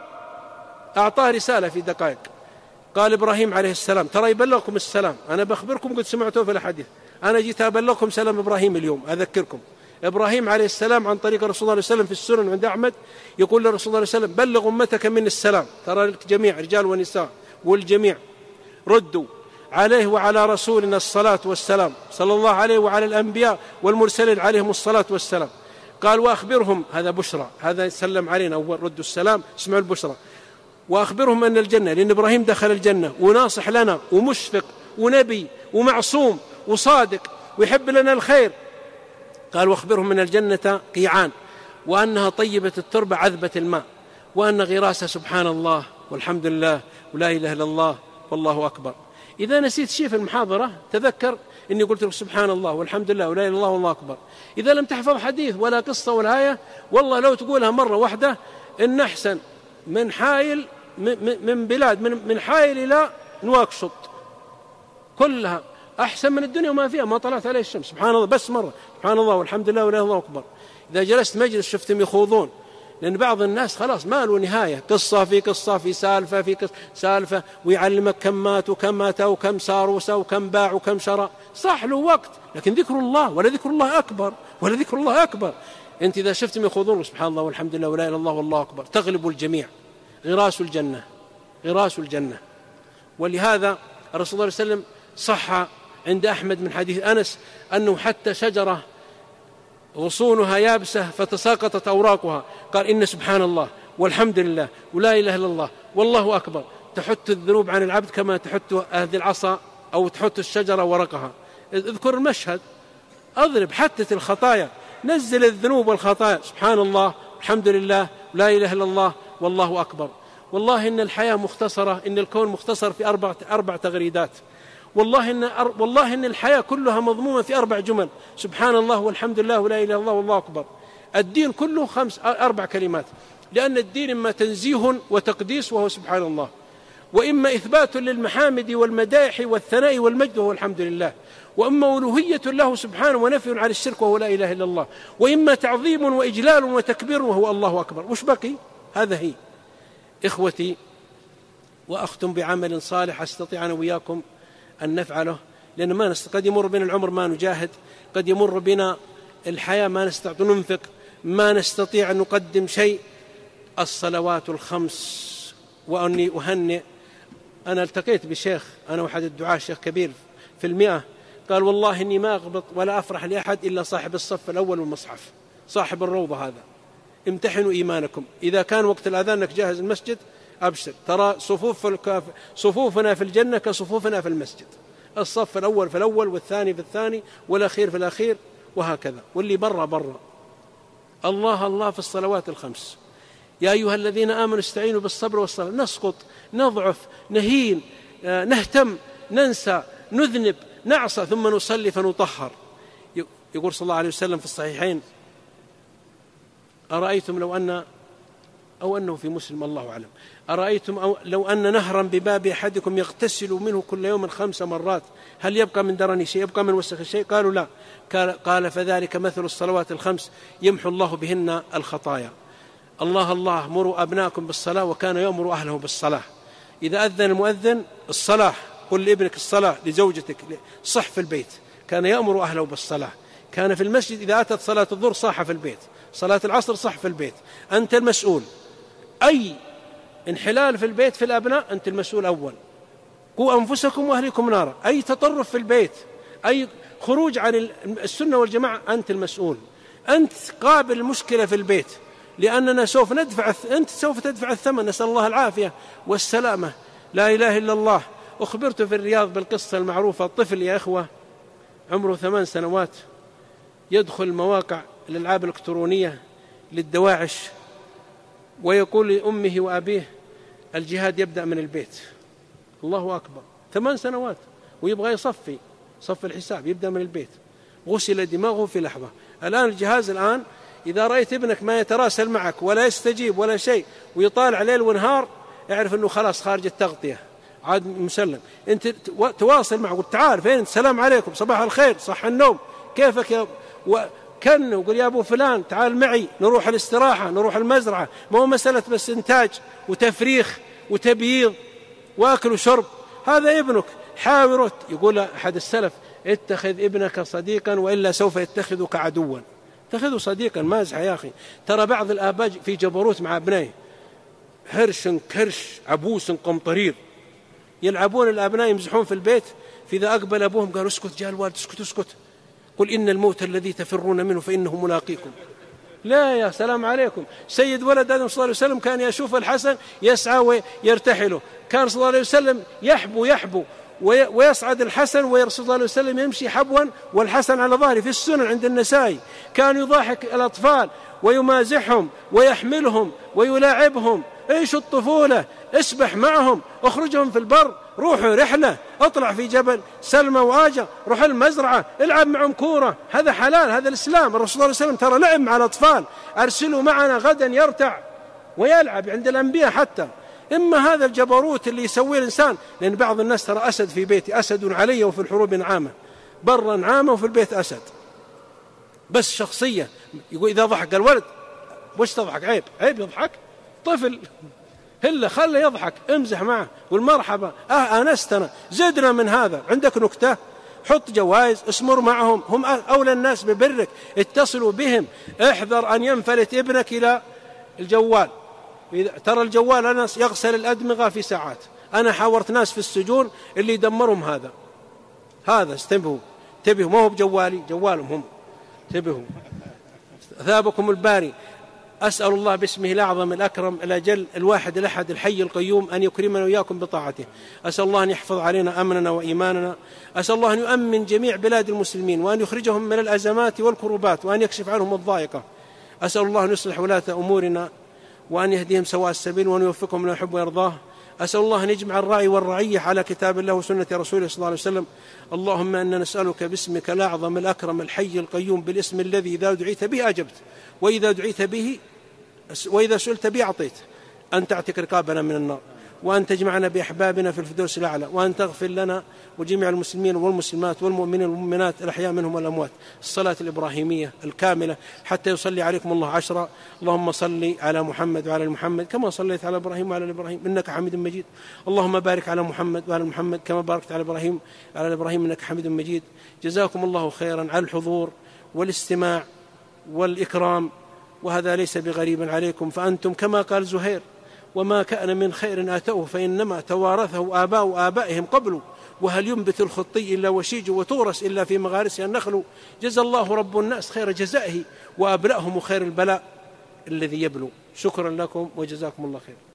أعطاه رسالة في دقائق. قال إبراهيم عليه السلام: ترى يبلغكم السلام، أنا بخبركم قد سمعتوه في الحديث، أنا جيت أبلغكم سلام إبراهيم اليوم، أذكركم. إبراهيم عليه السلام عن طريق رسول الله صلى الله عليه وسلم في السنن عند أحمد يقول لرسول الله صلى الله عليه وسلم: بلغ أمتك من السلام، ترى الجميع رجال ونساء والجميع ردوا عليه وعلى رسولنا الصلاة والسلام صلى الله عليه وعلى الأنبياء والمرسلين عليهم الصلاة والسلام. قال: وأخبرهم، هذا بشرى، هذا يسلم علينا أول، ردوا السلام، اسمعوا البشرى. وأخبرهم أن الجنة، لأن إبراهيم دخل الجنة وناصح لنا ومشفق ونبي ومعصوم وصادق ويحب لنا الخير. قال: وأخبرهم من الجنة قيعان، وأنها طيبة التربة عذبة الماء، وأن غراسها سبحان الله والحمد لله ولا إله إلا الله والله أكبر. إذا نسيت شيء في المحاضرة تذكر إني قلت لك سبحان الله والحمد لله ولا إله إلا الله والله أكبر. إذا لم تحفظ حديث ولا قصة ولا آية، والله لو تقولها مرة واحدة إن أحسن من حائل من بلاد من من حائل إلى نواكشوط كلها أحسن من الدنيا وما فيها، ما طلعت عليه الشمس. سبحان الله بس مرة، سبحان الله والحمد لله ولا إله إلا الله أكبر. إذا جلست مجلس شفتهم يخوضون، لأن بعض الناس خلاص ما له نهاية، قصة في قصة في سالفة في قصة سالفة، ويعلمك كم مات وكم مات وكم صار وسوى وكم باع وكم شرى. صح له وقت، لكن ذكر الله ولا ذكر الله أكبر ولا ذكر الله أكبر. أنت إذا شفتم يخوضون سبحان الله والحمد لله ولا إله إلا الله والله أكبر تغلب الجميع. غراس الجنة، غراس الجنة. ولهذا الرسول صلى الله عليه وسلم صح عند أحمد من حديث أنس أنه حتى شجرة غصونها يابسة فتساقطت أوراقها، قال: إن سبحان الله والحمد لله ولا إله إلا الله والله أكبر تحت الذنوب عن العبد كما تحت هذه العصا أو تحت الشجرة ورقها. اذكر المشهد، أضرب حتة الخطايا، نزل الذنوب والخطايا، سبحان الله الحمد لله لا إله إلا الله والله أكبر. والله إن الحياة مختصرة، إن الكون مختصر في أربع أربع تغريدات. والله إن والله إن الحياة كلها مضمومة في أربع جمل: سبحان الله والحمد لله ولا إله إلا الله والله أكبر. الدين كله خمس أربع كلمات، لأن الدين إما تنزيه وتقديس وهو سبحان الله، وإما إثبات للمحامد والمدائح والثناء والمجد وهو الحمد لله، وإما ألوهية له سبحانه ونفي عن الشرك وهو لا إله إلا الله، وإما تعظيم وإجلال وتكبير وهو الله أكبر. وش بقي؟ هذا هي. إخوتي، وأختم بعمل صالح أستطيع أنا وياكم أن نفعله، لأن ما نست... قد يمر بنا العمر ما نجاهد، قد يمر بنا الحياة ما نستطيع ننفق، ما نستطيع أن نقدم شيء. الصلوات الخمس. وأني أهنئ، أنا التقيت بشيخ، أنا وأحد الدعاة شيخ كبير في المئة، قال والله إني ما أغبط ولا أفرح لأحد إلا صاحب الصف الأول والمصحف، صاحب الروضة هذا. امتحنوا إيمانكم، إذا كان وقت الأذان أنك جاهز المسجد أبشر، ترى صفوف صفوفنا في الجنة كصفوفنا في المسجد، الصف الأول في الأول والثاني في الثاني والأخير في الأخير وهكذا، واللي برا برا. الله الله في الصلوات الخمس. يا أيها الذين آمنوا استعينوا بالصبر والصلاة. نسقط، نضعف، نهين، نهتم، ننسى، نذنب، نعصى، ثم نصلي فنطهر. يقول صلى الله عليه وسلم في الصحيحين: أرأيتم لو أن، أو أنه في مسلم الله أعلم، أرأيتم أو لو أن نهرا بباب أحدكم يغتسل منه كل يوم خمس مرات هل يبقى من درني شيء، يبقى من وسخ شيء؟ قالوا لا. قال فذلك مثل الصلوات الخمس يمحو الله بهن الخطايا. الله الله مروا أبناكم بالصلاة وكان يأمر أهله بالصلاة. إذا أذن المؤذن الصلاة، قل لابنك الصلاة، لزوجتك صح في البيت. كان يأمر أهله بالصلاة. كان في المسجد إذا أتت صلاة الظهر صاح في البيت، صلاة العصر صح في البيت. أنت المسؤول. أي انحلال في البيت في الأبناء أنت المسؤول أول. قوا أنفسكم وأهلكم نارا. أي تطرف في البيت، أي خروج عن السنة والجماعة أنت المسؤول. أنت قابل المشكلة في البيت، لأننا سوف ندفع، أنت سوف تدفع الثمن. نسأل الله العافية والسلامة. لا إله إلا الله. أخبرت في الرياض بالقصة المعروفة، الطفل يا إخوة عمره ثمان سنوات يدخل مواقع الألعاب الإلكترونية للدواعش، ويقول لأمه وأبيه الجهاد يبدأ من البيت. الله أكبر، ثمان سنوات ويبغى يصفي صف الحساب، يبدأ من البيت. غسل دماغه في لحظة. الآن الجهاز الآن إذا رأيت ابنك ما يتراسل معك ولا يستجيب ولا شيء ويطالع ليل ونهار، اعرف أنه خلاص خارج التغطية، عاد مسلم. أنت تواصل معه، قل تعال فين، السلام عليكم، صباح الخير، صح النوم، كيفك يا وكن، وقل يا أبو فلان تعال معي نروح الاستراحة، نروح المزرعة. ما هو مسألة بس إنتاج وتفريخ وتبييض وأكل وشرب. هذا ابنك، حاوره. يقول أحد السلف: اتخذ ابنك صديقا وإلا سوف يتخذك عدوا. اتخذه صديقا، مازح يا أخي. ترى بعض الآباء في جبروت مع أبنائه، هرش كرش عبوس قمطرير، يلعبون الأبناء يمزحون في البيت، فإذا أقبل أبوهم قالوا اسكت، جاء الوالد، اسكت اسكت، قل إن الموت الذي تفرون منه فإنه ملاقيكم. لا يا سلام عليكم. سيد ولد آدم صلى الله عليه وسلم كان يشوف الحسن يسعى ويرتحله، كان صلى الله عليه وسلم يحبو يحبو ويصعد الحسن، ويرسل الله عليه وسلم يمشي حبوا والحسن على ظهره في السنن عند النسائي. كان يضاحك الأطفال ويمازحهم ويحملهم ويلاعبهم. ايش الطفولة، اسبح معهم، اخرجهم في البر، روحوا رحلة، اطلع في جبل سلمى وآجر، روح المزرعة، العب معهم كورة. هذا حلال، هذا الإسلام. الرسول صلى الله عليه وسلم ترى لعب مع الأطفال، أرسلوا معنا غدا يرتع ويلعب عند الأنبياء حتى. إما هذا الجبروت اللي يسويه الإنسان، لأن بعض الناس ترى أسد في بيتي، أسد علي وفي الحروب نعامة، برا نعامة وفي البيت أسد، بس شخصية. يقول إذا ضحك الولد وش تضحك، عيب عيب يضحك طفل، هلا خله يضحك، امزح معه والمرحبا، اه انستنا، زدنا من هذا. عندك نكتة، حط جوائز، اسمر معهم، هم أولى الناس ببرك، اتصلوا بهم. احذر أن ينفلت ابنك إلى الجوال. ترى الجوال أنا يغسل الأدمغة في ساعات. أنا حاورت ناس في السجون اللي يدمرهم هذا هذا استنبهوا، انتبهوا، ما هو بجوالي، جوالهم هم، انتبهوا. ثابكم الباري. أسأل الله باسمه الأعظم الأكرم الأجل الواحد الأحد الحي القيوم أن يكرمنا وإياكم بطاعته. أسأل الله أن يحفظ علينا أمننا وإيماننا. أسأل الله أن يؤمن جميع بلاد المسلمين، وأن يخرجهم من الأزمات والكروبات، وأن يكشف عنهم الضائقة. أسأل الله أن يصلح ولاة أمورنا، وأن يهديهم سواء السبيل، وأن يوفقهم لما يحب ويرضاه. أسأل الله أن يجمع الراعي والرعية على كتاب الله وسنة رسوله صلى الله عليه وسلم. اللهم إنا نسألك باسمك الأعظم الأكرم الحي القيوم، بالاسم الذي إذا دعيت به أجبت، وإذا دعيت به وإذا سئلت به أعطيت، أن تعتق رقابنا من النار، وأن تجمعنا بأحبابنا في الفردوس الأعلى، وأن تغفر لنا وجميع المسلمين والمسلمات والمؤمنين والمؤمنات الأحياء منهم والأموات. الصلاة الإبراهيمية الكاملة حتى يصلي عليكم الله عشرا. اللهم صل على محمد وعلى محمد كما صليت على إبراهيم وعلى إبراهيم إنك حميد مجيد. اللهم بارك على محمد وعلى محمد كما باركت على إبراهيم وعلى إبراهيم إنك حميد مجيد. جزاكم الله خيرا على الحضور والاستماع والإكرام، وهذا ليس بغريب عليكم، فأنتم كما قال زهير: وما كان من خير آتوه فإنما توارثه آباء آبائهم قبل، وهل ينبت الخطي إلا وشيج وتورث إلا في مغارسها النخل. جزى الله رب الناس خير جزائه وأبلأهم خير البلاء الذي يبلو. شكرا لكم وجزاكم الله خير.